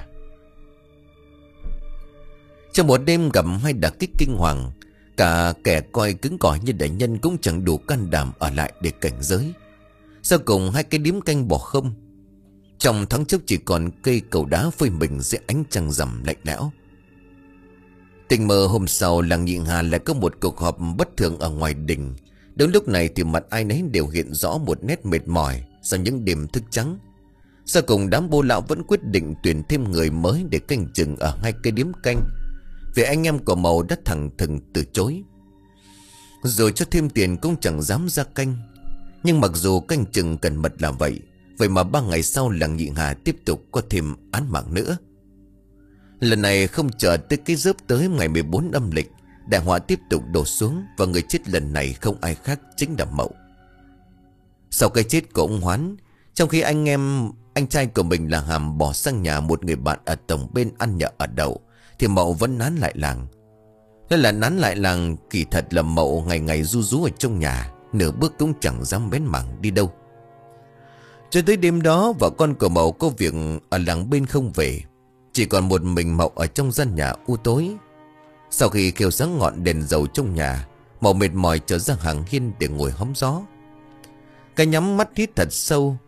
Trong một đêm gặp hai đả kích kinh hoàng, cả kẻ coi cứng cỏi như đại nhân cũng chẳng đủ can đảm ở lại để cảnh giới. Sau cùng hai cái điếm canh bỏ không. Trong thoáng chốc chỉ còn cây cầu đá phơi mình dưới ánh trăng rằm lạnh lẽo. Tình mơ hôm sau, làng Nhị Hà lại có một cuộc họp bất thường ở ngoài đình. Đến lúc này thì mặt ai nấy đều hiện rõ một nét mệt mỏi sau những đêm thức trắng. Sau cùng đám bô lão vẫn quyết định tuyển thêm người mới để canh chừng ở hai cây điếm canh, vì anh em của Mậu đã thẳng thừng từ chối. Rồi cho thêm tiền cũng chẳng dám ra canh. Nhưng mặc dù canh chừng cần mật là vậy, vậy mà ba ngày sau làng Nhị Hà tiếp tục có thêm án mạng nữa. Lần này không chờ tới cái rớp tới ngày mười bốn âm lịch, đại họa tiếp tục đổ xuống, và người chết lần này không ai khác chính là Mậu. Sau cái chết của ông Hoán, trong khi anh em anh trai của mình là Hàm bỏ sang nhà một người bạn ở tổng bên ăn nhờ ở đậu, thì Mậu vẫn nán lại làng. Nên là nán lại làng, kỳ thật là Mậu ngày ngày ru rú ở trong nhà, nửa bước cũng chẳng dám bén mảng đi đâu. Cho tới đêm đó, vợ con của Mậu có việc ở làng bên không về, chỉ còn một mình Mậu ở trong gian nhà u tối. Sau khi kêu sáng ngọn đèn dầu trong nhà, Mậu mệt mỏi trở ra hàng hiên để ngồi hóng gió. Cái nhắm mắt hít thật sâu,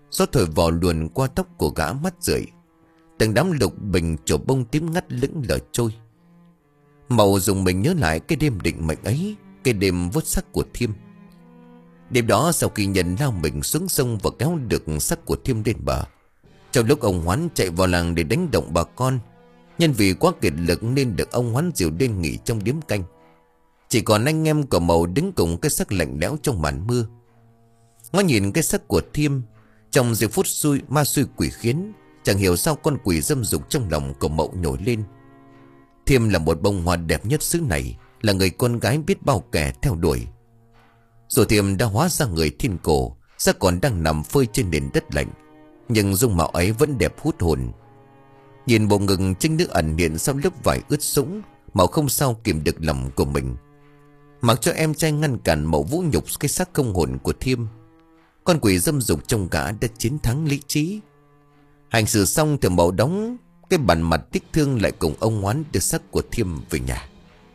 Gió thổi vò luồn qua tóc của gã mắt rượi. Từng đám lục bình trổ bông tím ngắt lững lờ trôi. Mậu dùng mình nhớ lại cái đêm định mệnh ấy, cái đêm vớt xác của Thiêm. Đêm đó sau khi nhận lao mình xuống sông và kéo được xác của Thiêm lên bờ, trong lúc ông Hoán chạy vào làng để đánh động bà con, nhân vì quá kiệt lực nên được ông Hoán dìu lên nghỉ trong điếm canh. Chỉ còn anh em của Mậu đứng cùng cái xác lạnh lẽo trong màn mưa. Ngó nhìn cái xác của Thiêm, trong giây phút xui ma xui quỷ khiến, chẳng hiểu sao con quỷ dâm dục trong lòng của Mậu nổi lên. Thiêm là một bông hoa đẹp nhất xứ này, là người con gái biết bao kẻ theo đuổi. Rồi Thiêm đã hóa ra người thiên cổ, xác còn đang nằm phơi trên nền đất lạnh, nhưng dung mạo ấy vẫn đẹp hút hồn. Nhìn bộ ngực trinh nữ ẩn hiện sau lớp vải ướt sũng, Mậu không sao kìm được lòng của mình. Mặc cho em trai ngăn cản, Mậu vũ nhục cái xác không hồn của Thiêm. Con quỷ dâm dục trong gã đã chiến thắng lý trí. Hành xử xong thì Mậu đóng cái bản mặt tiếc thương, lại cùng ông Hoán đưa xác của Thiêm về nhà.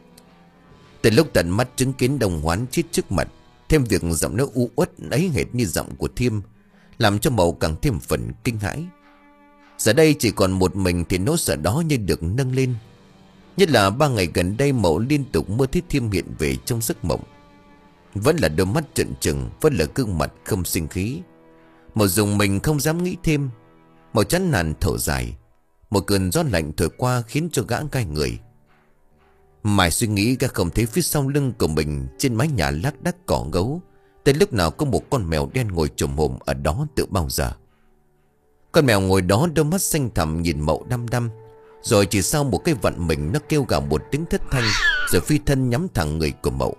Từ lúc tận mắt chứng kiến đồng Hoán chết trước mặt, thêm việc giọng nó u uất ấy hệt như giọng của Thiêm, làm cho Mậu càng thêm phần kinh hãi. Giờ đây chỉ còn một mình thì nỗi sợ đó như được nâng lên. Nhất là ba ngày gần đây Mậu liên tục mơ thấy Thiêm hiện về trong giấc mộng. Vẫn là đôi mắt trợn trừng, vẫn là gương mặt không sinh khí. Mậu dùng mình không dám nghĩ thêm. Mậu chán nản thở dài. Một cơn gió lạnh thổi qua khiến cho gã gai người. Mãi suy nghĩ gã không thấy phía sau lưng của mình, trên mái nhà lác đác cỏ gấu, tới lúc nào có một con mèo đen ngồi chồm hổm ở đó từ bao giờ. Con mèo ngồi đó đôi mắt xanh thẳm nhìn Mậu đăm đăm. Rồi chỉ sau một cái vận mình, nó kêu gào một tiếng thất thanh, rồi phi thân nhắm thẳng người của Mậu.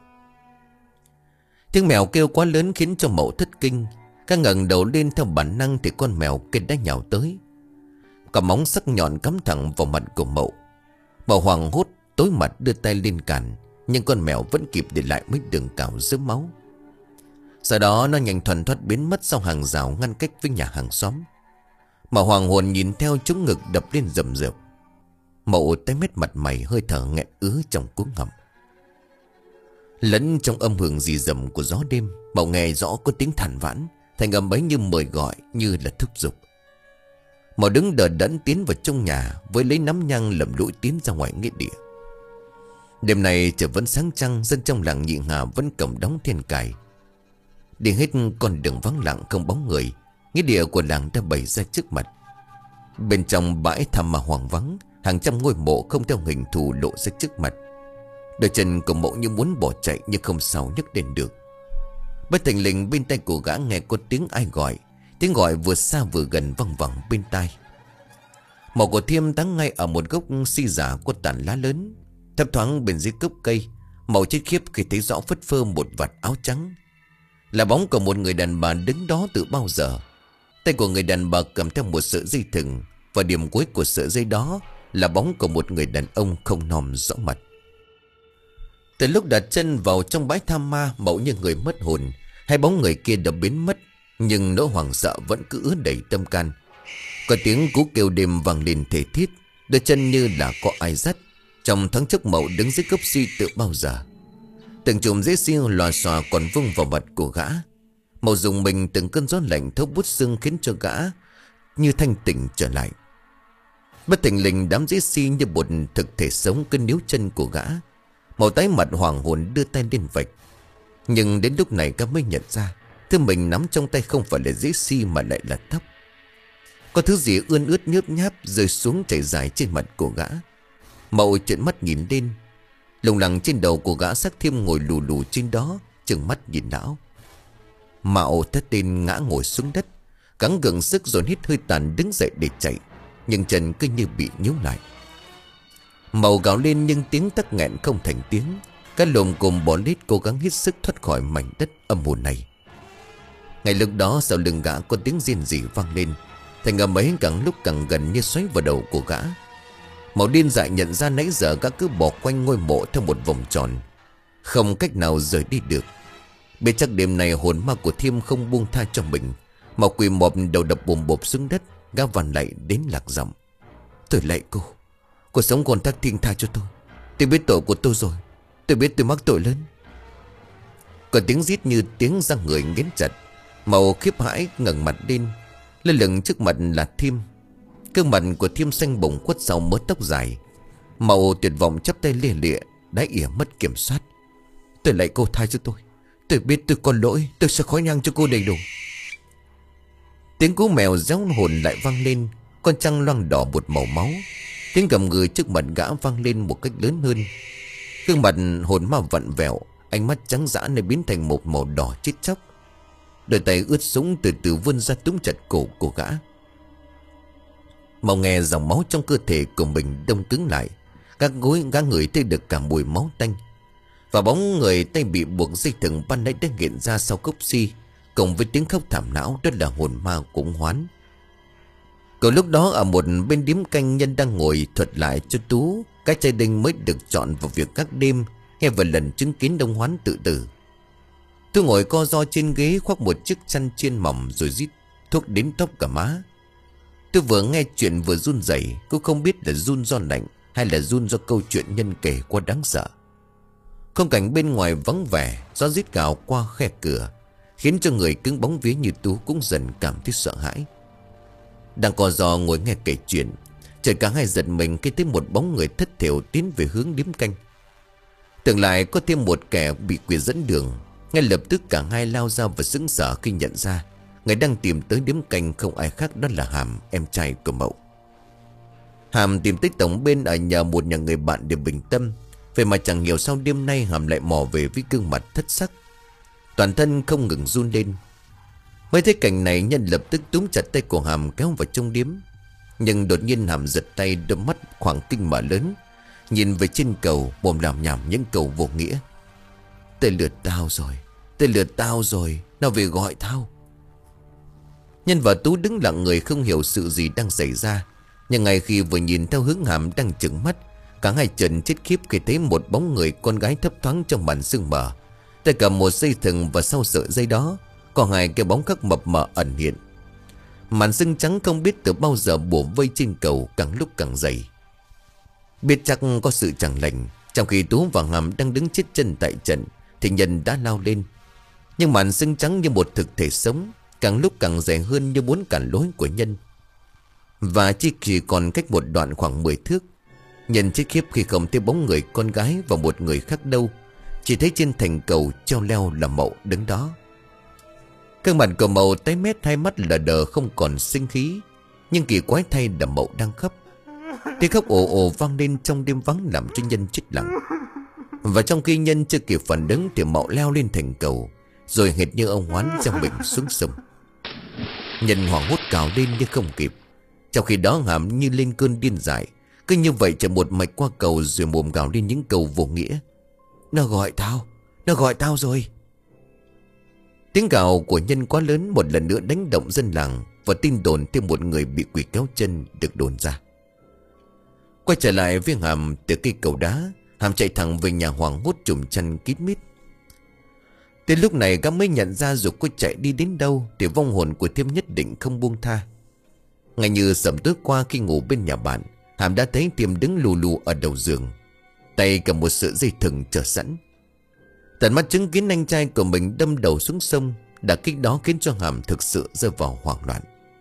Tiếng mèo kêu quá lớn khiến cho Mậu thất kinh. Gã ngẩng đầu lên theo bản năng thì con mèo kia đã nhào tới. Cả móng sắc nhọn cắm thẳng vào mặt của Mậu. Mậu hoảng hốt tối mặt đưa tay lên cản, nhưng con mèo vẫn kịp để lại mấy đường cào rớm máu. Sau đó nó nhanh thoăn thoắt biến mất sau hàng rào ngăn cách với nhà hàng xóm. Mậu hoàng hồn nhìn theo, trúng ngực đập lên rầm rập. Mậu tái mét mặt mày, hơi thở nghẹn ứ trong cuống họng. Lẫn trong âm hưởng rì rầm của gió đêm, Mậu nghe rõ có tiếng than vãn, thành âm ấy như mời gọi, như là thúc giục. Mậu đứng đờ đẫn tiến vào trong nhà, với lấy nắm nhang lầm lũi tiến ra ngoài nghĩa địa. Đêm nay trời vẫn sáng trăng, dân trong làng Nhị Hà vẫn cổng đóng then cài. Đi hết con đường vắng lặng không bóng người, nghĩa địa của làng đã bày ra trước mặt. Bên trong bãi thẳm mà hoang vắng, hàng trăm ngôi mộ không theo hình thù lộ ra trước mặt. Đôi chân của Mậu như muốn bỏ chạy nhưng không sao nhấc lên được. Bất thình lình bên tay của gã nghe có tiếng ai gọi. Tiếng gọi vừa xa vừa gần văng vẳng bên tai. Mộ của Thiêm đang ngay ở một gốc si giả có tàn lá lớn. Thấp thoáng bên dưới gốc cây, Mậu chết khiếp khi thấy rõ phất phơ một vạt áo trắng. Là bóng của một người đàn bà đứng đó từ bao giờ. Tay của người đàn bà cầm theo một sợi dây thừng, và điểm cuối của sợi dây đó là bóng của một người đàn ông không nòm rõ mặt. Từ lúc đặt chân vào trong bãi tha ma, Mậu như người mất hồn. Hai bóng người kia đã biến mất, nhưng nỗi hoảng sợ vẫn cứ ứa đầy tâm can. Có tiếng cú kêu đêm vang lên thể thiết, đôi chân như là có ai dắt. Trong thoáng chốc Mậu đứng dưới gốc si từ bao giờ. Từng chùm rễ si lòa xòa còn vung vào mặt của gã. Mậu dùng mình từng cơn gió lạnh thấu bút xương khiến cho gã như thanh tỉnh trở lại. Bất thình lình đám rễ si như một thực thể sống cứ níu chân của gã. Mậu tái mặt hoàng hồn đưa tay lên vạch. Nhưng đến lúc này gã mới nhận ra, thứ mình nắm trong tay không phải là rễ si mà lại là tóc. Có thứ gì ươn ướt nhớp nháp rơi xuống chảy dài trên mặt của gã. Mậu trợn mắt nhìn lên. Lùng lẳng trên đầu của gã xác Thiêm ngồi lù lù trên đó, trừng mắt nhìn lão. Mậu thét lên ngã ngồi xuống đất, gắng gượng sức rồi hít hơi tàn đứng dậy để chạy, nhưng chân cứ như bị nhíu lại. Mậu gào lên nhưng tiếng tắc nghẹn không thành tiếng. Các lồm cồm bỏ lết cố gắng hít sức thoát khỏi mảnh đất âm hồn này. Ngay lúc đó sau lưng gã có tiếng rên rỉ vang lên, thành âm ấy càng lúc càng gần như xoáy vào đầu của gã. Mậu điên dại nhận ra nãy giờ gã cứ bỏ quanh ngôi mộ theo một vòng tròn, không cách nào rời đi được. Biết chắc đêm này hồn ma của Thiêm không buông tha cho mình. Mậu quỳ mọp đầu đập bùm bộp xuống đất, gã van lạy đến lạc giọng: "Tôi lạy cô, cô sống còn thác thiên tha cho tôi. Tôi biết tội của tôi rồi, tôi biết tôi mắc tội lớn." Còn tiếng rít như tiếng răng người nghiến chặt. Mậu khiếp hãi ngẩng mặt lên. Lơ lửng trước mặt là Thiêm. Gương mặt của Thiêm xanh bồng khuất sau mớ tóc dài, màu tuyệt vọng chắp tay lia lịa, đã ỉa mất kiểm soát. Tôi lại cô tha cho tôi. Tôi biết tôi có lỗi. Tôi sẽ khói nhang cho cô đầy đủ. Tiếng cú mèo réo hồn lại vang lên. Con trăng loang đỏ một màu máu. Tiếng gầm gừ trước mặt gã vang lên một cách lớn hơn. Gương mặt hồn ma vặn vẹo, ánh mắt trắng dã này biến thành một màu đỏ chết chóc. Đôi tay ướt sũng từ từ vươn ra túm chặt cổ của gã. Mau nghe dòng máu trong cơ thể của mình đông cứng lại. Các gối gã người thấy được cả mùi máu tanh. Và bóng người tay bị buộc dây thừng ban nãy đã hiện ra sau cốc xi, cùng với tiếng khóc thảm não. Đó là hồn ma cũng Hoán. Còn lúc đó ở một bên điếm canh, Nhân đang ngồi thuật lại cho Tú cái chai đinh mới được chọn vào việc các đêm, nghe vài lần chứng kiến ông Hoán tự tử. Tú ngồi co ro trên ghế, khoác một chiếc chăn chiên mỏng rồi rít thuốc đến tóc cả má. Tôi vừa nghe chuyện vừa run rẩy, cũng không biết là run do lạnh hay là run do câu chuyện Nhân kể quá đáng sợ. Khung cảnh bên ngoài vắng vẻ, gió rít gào qua khe cửa, khiến cho người cứng bóng vía như Tú cũng dần cảm thấy sợ hãi. Đang co ro ngồi nghe kể chuyện, chợt cả hai giật mình khi thấy một bóng người thất thểu tiến về hướng điếm canh. Tưởng lại có thêm một kẻ bị quỷ dẫn đường. Ngay lập tức cả hai lao ra và sững sờ khi nhận ra người đang tìm tới điếm canh không ai khác, đó là Hàm, em trai của Mậu. Hàm tìm tới tổng bên ở nhờ một nhà người bạn để bình tâm. Vậy mà chẳng hiểu sao đêm nay Hàm lại mò về với gương mặt thất sắc, toàn thân không ngừng run lên. Mới thấy cảnh này, Nhân lập tức túm chặt tay của Hàm kéo vào trong điếm. Nhưng đột nhiên Hàm giật tay, đôi mắt khoảng kinh mở lớn, nhìn về trên cầu, mồm làm nhảm những câu vô nghĩa. Tới lượt tao rồi, tới lượt tao rồi, nào về gọi tao. Nhân và Tú đứng lặng người không hiểu sự gì đang xảy ra. Nhưng ngay khi vừa nhìn theo hướng Hàm đang trừng mắt, cả hai trần chết khiếp khi thấy một bóng người con gái thấp thoáng trong màn sương mờ. Tay cầm một dây thừng và sau sợi dây đó có hai cái bóng khắc mập mờ ẩn hiện. Màn sương trắng không biết từ bao giờ bủa vây trên cầu càng lúc càng dày. Biết chắc có sự chẳng lành, trong khi Tú và Hàm đang đứng chết chân tại trận thì Nhân đã lao lên. Nhưng màn sương trắng như một thực thể sống, càng lúc càng dày hơn như muốn cản lối của Nhân. Và chỉ chỉ còn cách một đoạn khoảng mười thước. Nhân chết khiếp khi không thấy bóng người con gái và một người khác đâu, chỉ thấy trên thành cầu treo leo là Mậu đứng đó. Cơn mặt của Mậu tái mét, hai mắt lờ đờ không còn sinh khí. Nhưng kỳ quái thay là Mậu đang khóc. Tiếng khóc ồ ồ vang lên trong đêm vắng làm cho Nhân chết lặng. Và trong khi Nhân chưa kịp phản ứng thì Mậu leo lên thành cầu, rồi hệt như ông Hoán giăng mình xuống sông. Nhân hoảng hốt cào lên nhưng không kịp. Trong khi đó Hàm như lên cơn điên dại, cứ như vậy chạy một mạch qua cầu rồi mồm gào lên những câu vô nghĩa. Nó gọi tao, nó gọi tao rồi. Tiếng gào của Nhân quá lớn, một lần nữa đánh động dân làng, và tin đồn thêm một người bị quỷ kéo chân được đồn ra. Quay trở lại với Hàm từ cây cầu đá, Hàm chạy thẳng về nhà hoảng hốt trùm chăn kín mít. Đến lúc này gã mới nhận ra dù có chạy đi đến đâu thì vong hồn của Thiêm nhất định không buông tha. Ngay như sẩm tối qua khi ngủ bên nhà bạn, Hàm đã thấy Thiêm đứng lù lù ở đầu giường, tay cầm một sợi dây thừng chờ sẵn. Tận mắt chứng kiến anh trai của mình đâm đầu xuống sông, đả kích đó khiến cho Hàm thực sự rơi vào hoảng loạn.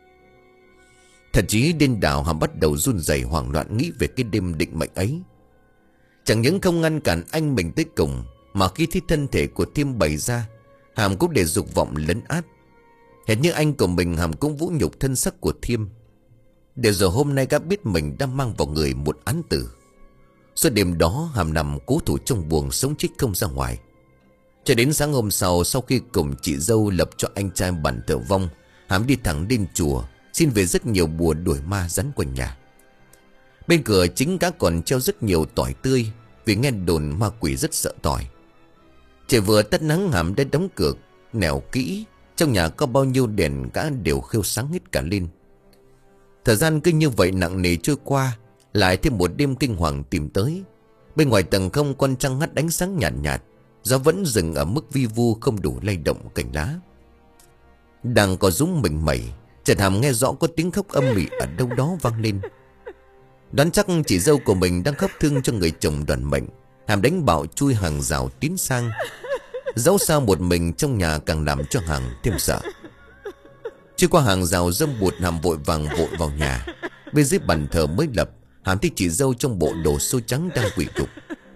Thật chí điên đảo, Hàm bắt đầu run rẩy hoảng loạn nghĩ về cái đêm định mệnh ấy. Chẳng những không ngăn cản anh mình tới cùng, mà khi thấy thân thể của Thiêm bày ra, Hàm cũng để dục vọng lấn át. Hệt như anh của mình, Hàm cũng vũ nhục thân sắc của Thiêm. Để rồi hôm nay gã biết mình đã mang vào người một án tử. Suốt đêm đó Hàm nằm cố thủ trong buồng, sống chết không ra ngoài. Cho đến sáng hôm sau, sau khi cùng chị dâu lập cho anh trai bản thờ vong, Hàm đi thẳng đến chùa, xin về rất nhiều bùa đuổi ma rắn quanh nhà. Bên cửa chính gã còn treo rất nhiều tỏi tươi, vì nghe đồn ma quỷ rất sợ tỏi. Trời vừa tắt nắng, Hàm đã đóng cửa nẻo kỹ. Trong nhà có bao nhiêu đèn gã đều khêu sáng hết cả lên. Thời gian cứ như vậy nặng nề trôi qua, lại thêm một đêm kinh hoàng tìm tới. Bên ngoài tầng không, con trăng hắt ánh sáng nhạt nhạt, gió vẫn dừng ở mức vi vu không đủ lay động cành lá. Đang có rúng mình mẩy, chợt Hàm nghe rõ có tiếng khóc âm mỉ ở đâu đó vang lên. Đoán chắc chị dâu của mình đang khóc thương cho người chồng đoàn mệnh, Hàm đánh bạo chui hàng rào tiến sang. Dẫu sao một mình trong nhà càng làm cho Hằng thêm sợ. Chưa qua hàng rào dâm bụt, Hàm vội vàng vội vào nhà. Bên dưới bàn thờ mới lập, Hàm thấy chị dâu trong bộ đồ xô trắng đang quỳ gục.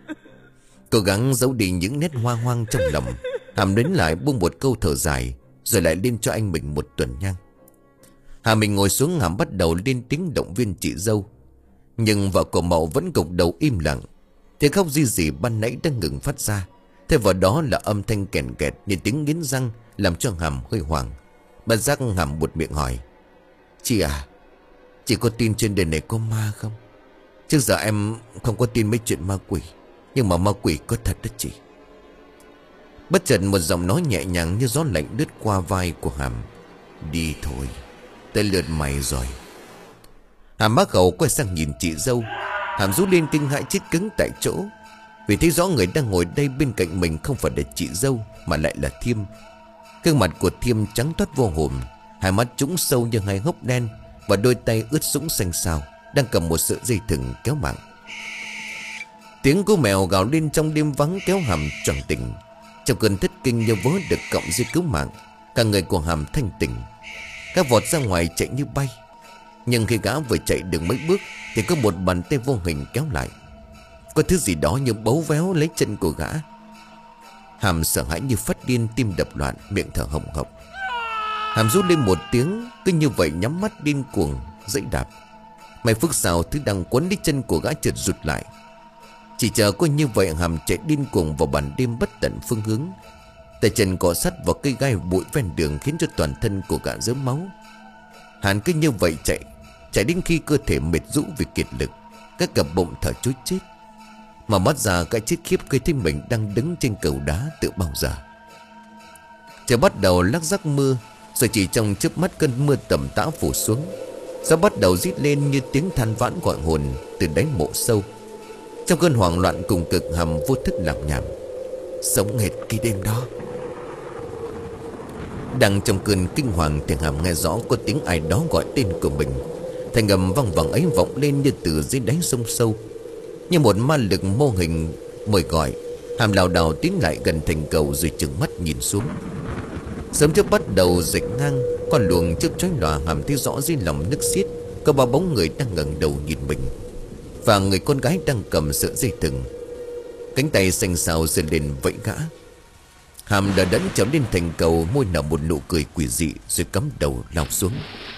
Cố gắng giấu đi những nét hoang hoang trong lòng, Hàm đến lại buông một câu thở dài, rồi lại lên cho anh mình một tuần nhang. Hàm mình ngồi xuống, Hàm bắt đầu lên tiếng động viên chị dâu. Nhưng vợ của Mậu vẫn gục đầu im lặng. Tiếng khóc ri rỉ ban nãy đang ngừng phát ra. Thêm vào đó là âm thanh kèn kẹt như tiếng nghiến răng, làm cho Hàm hơi hoảng. Bất giác Hàm buột miệng hỏi: Chị à, chị có tin trên đời này có ma không? Trước giờ em không có tin mấy chuyện ma quỷ, nhưng mà ma quỷ có thật đó chị. Bất chợt một giọng nói nhẹ nhàng như gió lạnh lướt qua vai của Hàm: Đi thôi, tới lượt mày rồi. Hàm mắc khẩu quay sang nhìn chị dâu. Hàm rú lên kinh hãi chết cứng tại chỗ, vì thấy rõ người đang ngồi đây bên cạnh mình không phải là chị dâu, mà lại là Thiêm. Gương mặt của Thiêm trắng toát vô hồn, hai mắt trũng sâu như hai hốc đen, và đôi tay ướt sũng xanh xao, đang cầm một sợi dây thừng kéo mạng. Tiếng cô mèo gào lên trong đêm vắng kéo Hàm choàng tỉnh. Trong cơn thất kinh như vớ được cọng dây cứu mạng, cả người của Hàm thanh tỉnh. Gã vọt ra ngoài chạy như bay. Nhưng khi gã vừa chạy được mấy bước thì có một bàn tay vô hình kéo lại. Có thứ gì đó như bấu véo lấy chân của gã. Hàm sợ hãi như phát điên, tim đập loạn, miệng thở hồng hộc. Hàm rú lên một tiếng, cứ như vậy nhắm mắt điên cuồng giãy đạp. May phước sao thứ đang quấn lấy chân của gã chợt rụt lại. Chỉ chờ có như vậy, Hàm chạy điên cuồng vào ban đêm bất tận phương hướng. Tay chân cọ sắt vào cây gai bụi ven đường, khiến cho toàn thân của gã rớm máu. Hắn cứ như vậy chạy, chạy đến khi cơ thể mệt rũ vì kiệt lực, các cặp bụng thở trối chết. Mà mắt ra cái chết khiếp khi thấy mình đang đứng trên cầu đá từ bao giờ. Trời bắt đầu lắc rắc mưa, rồi chỉ trong chớp mắt cơn mưa tầm tã phủ xuống. Gió bắt đầu rít lên như tiếng than vãn gọi hồn từ đáy mộ sâu. Trong cơn hoảng loạn cùng cực, Hàm vô thức làm nhảm: Sống hệt cái đêm đó. Đang trong cơn kinh hoàng thì Hàm nghe rõ có tiếng ai đó gọi tên của mình. Thành âm vang vẳng ấy vọng lên như từ dưới đáy sông sâu, như một ma lực mô hình mời gọi. Hàm lảo đảo tiến lại gần thành cầu, rồi trừng mắt nhìn xuống. Sớm chớp bắt đầu rạch ngang, con luồng chớp chói lòa. Hàm thấy rõ dưới lòng nước xiết có ba bóng người đang ngẩng đầu nhìn mình, và người con gái đang cầm sợi dây thừng, cánh tay xanh xao giơ lên vẫy gã. Hàm đờ đẫn trèo lên thành cầu, môi nở một nụ cười quỷ dị, rồi cắm đầu lao xuống.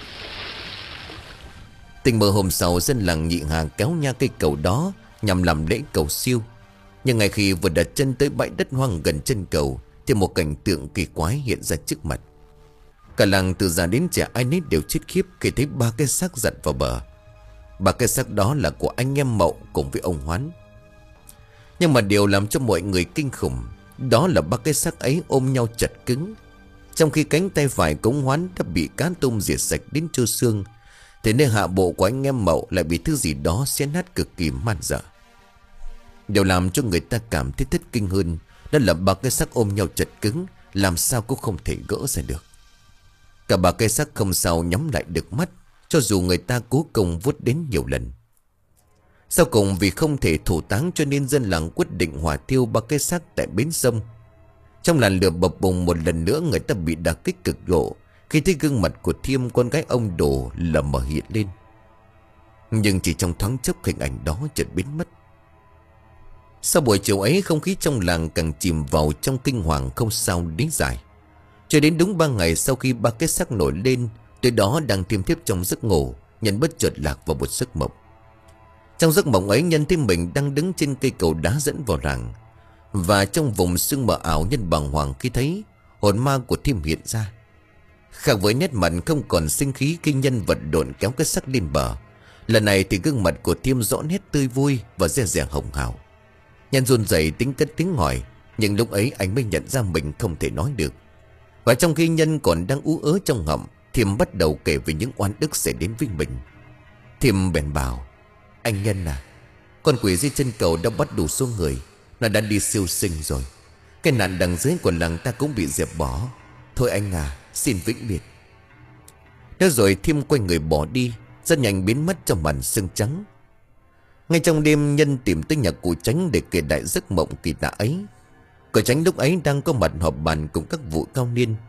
Tình mơ hôm sau, dân làng Nhị Hà kéo nha cây cầu đó nhằm làm lễ cầu siêu. Nhưng ngay khi vừa đặt chân tới bãi đất hoang gần chân cầu thì một cảnh tượng kỳ quái hiện ra trước mặt. Cả làng từ già đến trẻ ai nấy đều chết khiếp khi thấy ba cái xác giặt vào bờ. Ba cái xác đó là của anh em Mậu cùng với ông Hoán. Nhưng mà điều làm cho mọi người kinh khủng đó là ba cái xác ấy ôm nhau chặt cứng, trong khi cánh tay phải của ông Hoán đã bị cá tôm diệt sạch đến trơ xương. Thế nên hạ bộ của anh em Mậu lại bị thứ gì đó xé nát cực kỳ man dợ. Điều làm cho người ta cảm thấy thất kinh hơn đó là ba cái xác ôm nhau chặt cứng, làm sao cũng không thể gỡ ra được. Cả ba cái xác không sao nhắm lại được mắt, cho dù người ta cố công vuốt đến nhiều lần. Sau cùng vì không thể thổ táng, cho nên dân làng quyết định hỏa thiêu ba cái xác tại bến sông. Trong làn lửa bập bùng, một lần nữa người ta bị đả kích cực độ khi thấy gương mặt của Thiêm, con gái ông Đồ, lờ mờ hiện lên. Nhưng chỉ trong thoáng chốc, hình ảnh đó chợt biến mất. Sau buổi chiều ấy, không khí trong làng càng chìm vào trong kinh hoàng không sao lý giải. Cho đến đúng ba ngày sau khi ba cái xác nổi lên, tới đó đang thiêm thiếp trong giấc ngủ, Nhân bất chợt lạc vào một giấc mộng. Trong giấc mộng ấy, Nhân thấy mình đang đứng trên cây cầu đá dẫn vào làng, và trong vùng sương mờ ảo, Nhân bàng hoàng khi thấy hồn ma của Thiêm hiện ra. Khác với nét mặt không còn sinh khí khi Nhân vật độn kéo cái xác lên bờ, lần này thì gương mặt của Thiêm rõ nét tươi vui và dè dè hồng hào. Nhân run rẩy tính cất tiếng hỏi, nhưng lúc ấy anh mới nhận ra mình không thể nói được. Và trong khi Nhân còn đang ú ớ trong ngậm, Thiêm bắt đầu kể về những oan ức xảy đến với mình. Thiêm bèn bảo: Anh Nhân à, con quỷ dưới chân cầu đã bắt đủ số người, nó đã đi siêu sinh rồi. Cái nạn đằng dưới của làng ta cũng bị dẹp bỏ. Thôi anh à, xin vĩnh biệt. Nói rồi Thiêm quay người bỏ đi, rất nhanh biến mất trong màn sương trắng. Ngay trong đêm, Nhân tìm tới nhà cụ Tránh để kể lại giấc mộng kỳ lạ ấy. Cụ Tránh lúc ấy đang có mặt họp bàn cùng các vụ cao niên.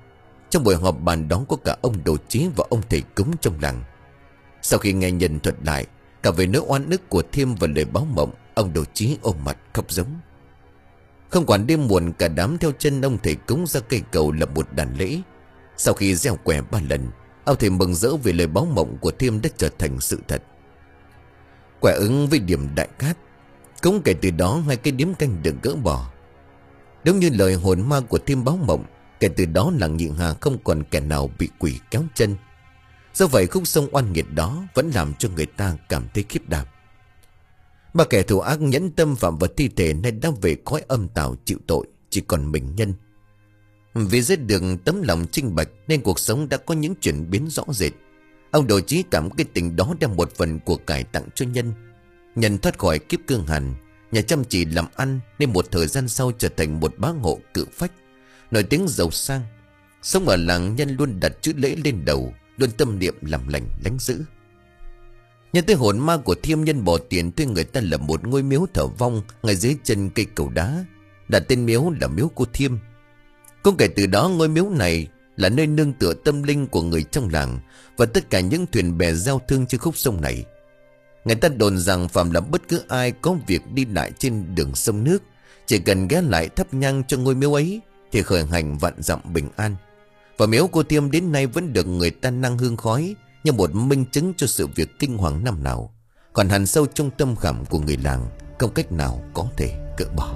Trong buổi họp bàn đó có cả ông Đồ Chí và ông thầy cúng trong làng. Sau khi nghe nhân thuật lại cả về nỗi oan ức của Thiêm và lời báo mộng, ông Đồ Chí ôm mặt khóc giống. Không quản đêm muộn, cả đám theo chân ông thầy cúng ra cây cầu lập một đàn lễ. Sau khi gieo quẻ ba lần, ông thầy mừng rỡ vì lời báo mộng của Thiêm đã trở thành sự thật. Quẻ ứng với điểm đại cát. Cũng kể từ đó hai cái điếm canh được gỡ bỏ. Đúng như lời hồn ma của Thiêm báo mộng, kể từ đó làng Nhị Hà không còn kẻ nào bị quỷ kéo chân. Do vậy khúc sông oan nghiệt đó vẫn làm cho người ta cảm thấy khiếp đảm. Ba kẻ thù ác nhẫn tâm phạm vào thi thể nay đã về cõi âm tào chịu tội, chỉ còn mình Nhân. Vì giết được tấm lòng trinh bạch nên cuộc sống đã có những chuyển biến rõ rệt. Ông Đồ Chí cảm cái tình đó đem một phần của cải tặng cho Nhân. Nhân thoát khỏi kiếp cương hàn, nhà chăm chỉ làm ăn nên một thời gian sau trở thành một bá hộ cự phách, nổi tiếng giàu sang. Sống ở làng, Nhân luôn đặt chữ lễ lên đầu, luôn tâm niệm làm lành lánh dữ. Nhân tới hồn ma của Thiêm, Nhân bỏ tiền thuê người ta lập một ngôi miếu thờ vong ngay dưới chân cây cầu đá, đặt tên miếu là miếu cô Thiêm. Cũng kể từ đó ngôi miếu này là nơi nương tựa tâm linh của người trong làng và tất cả những thuyền bè giao thương trên khúc sông này. Người ta đồn rằng phàm là bất cứ ai có việc đi lại trên đường sông nước, chỉ cần ghé lại thắp nhang cho ngôi miếu ấy thì khởi hành vạn dặm bình an. Và miếu cô Thiêm đến nay vẫn được người ta năng hương khói như một minh chứng cho sự việc kinh hoàng năm nào, còn hằn sâu trong tâm khảm của người làng, không cách nào có thể gỡ bỏ.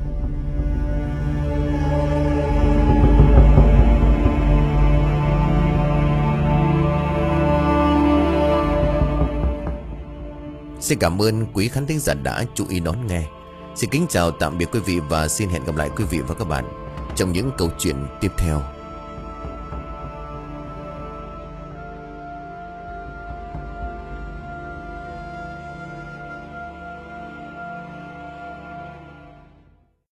Xin cảm ơn quý khán thính giả đã chú ý đón nghe. Xin kính chào tạm biệt quý vị và xin hẹn gặp lại quý vị và các bạn trong những câu chuyện tiếp theo.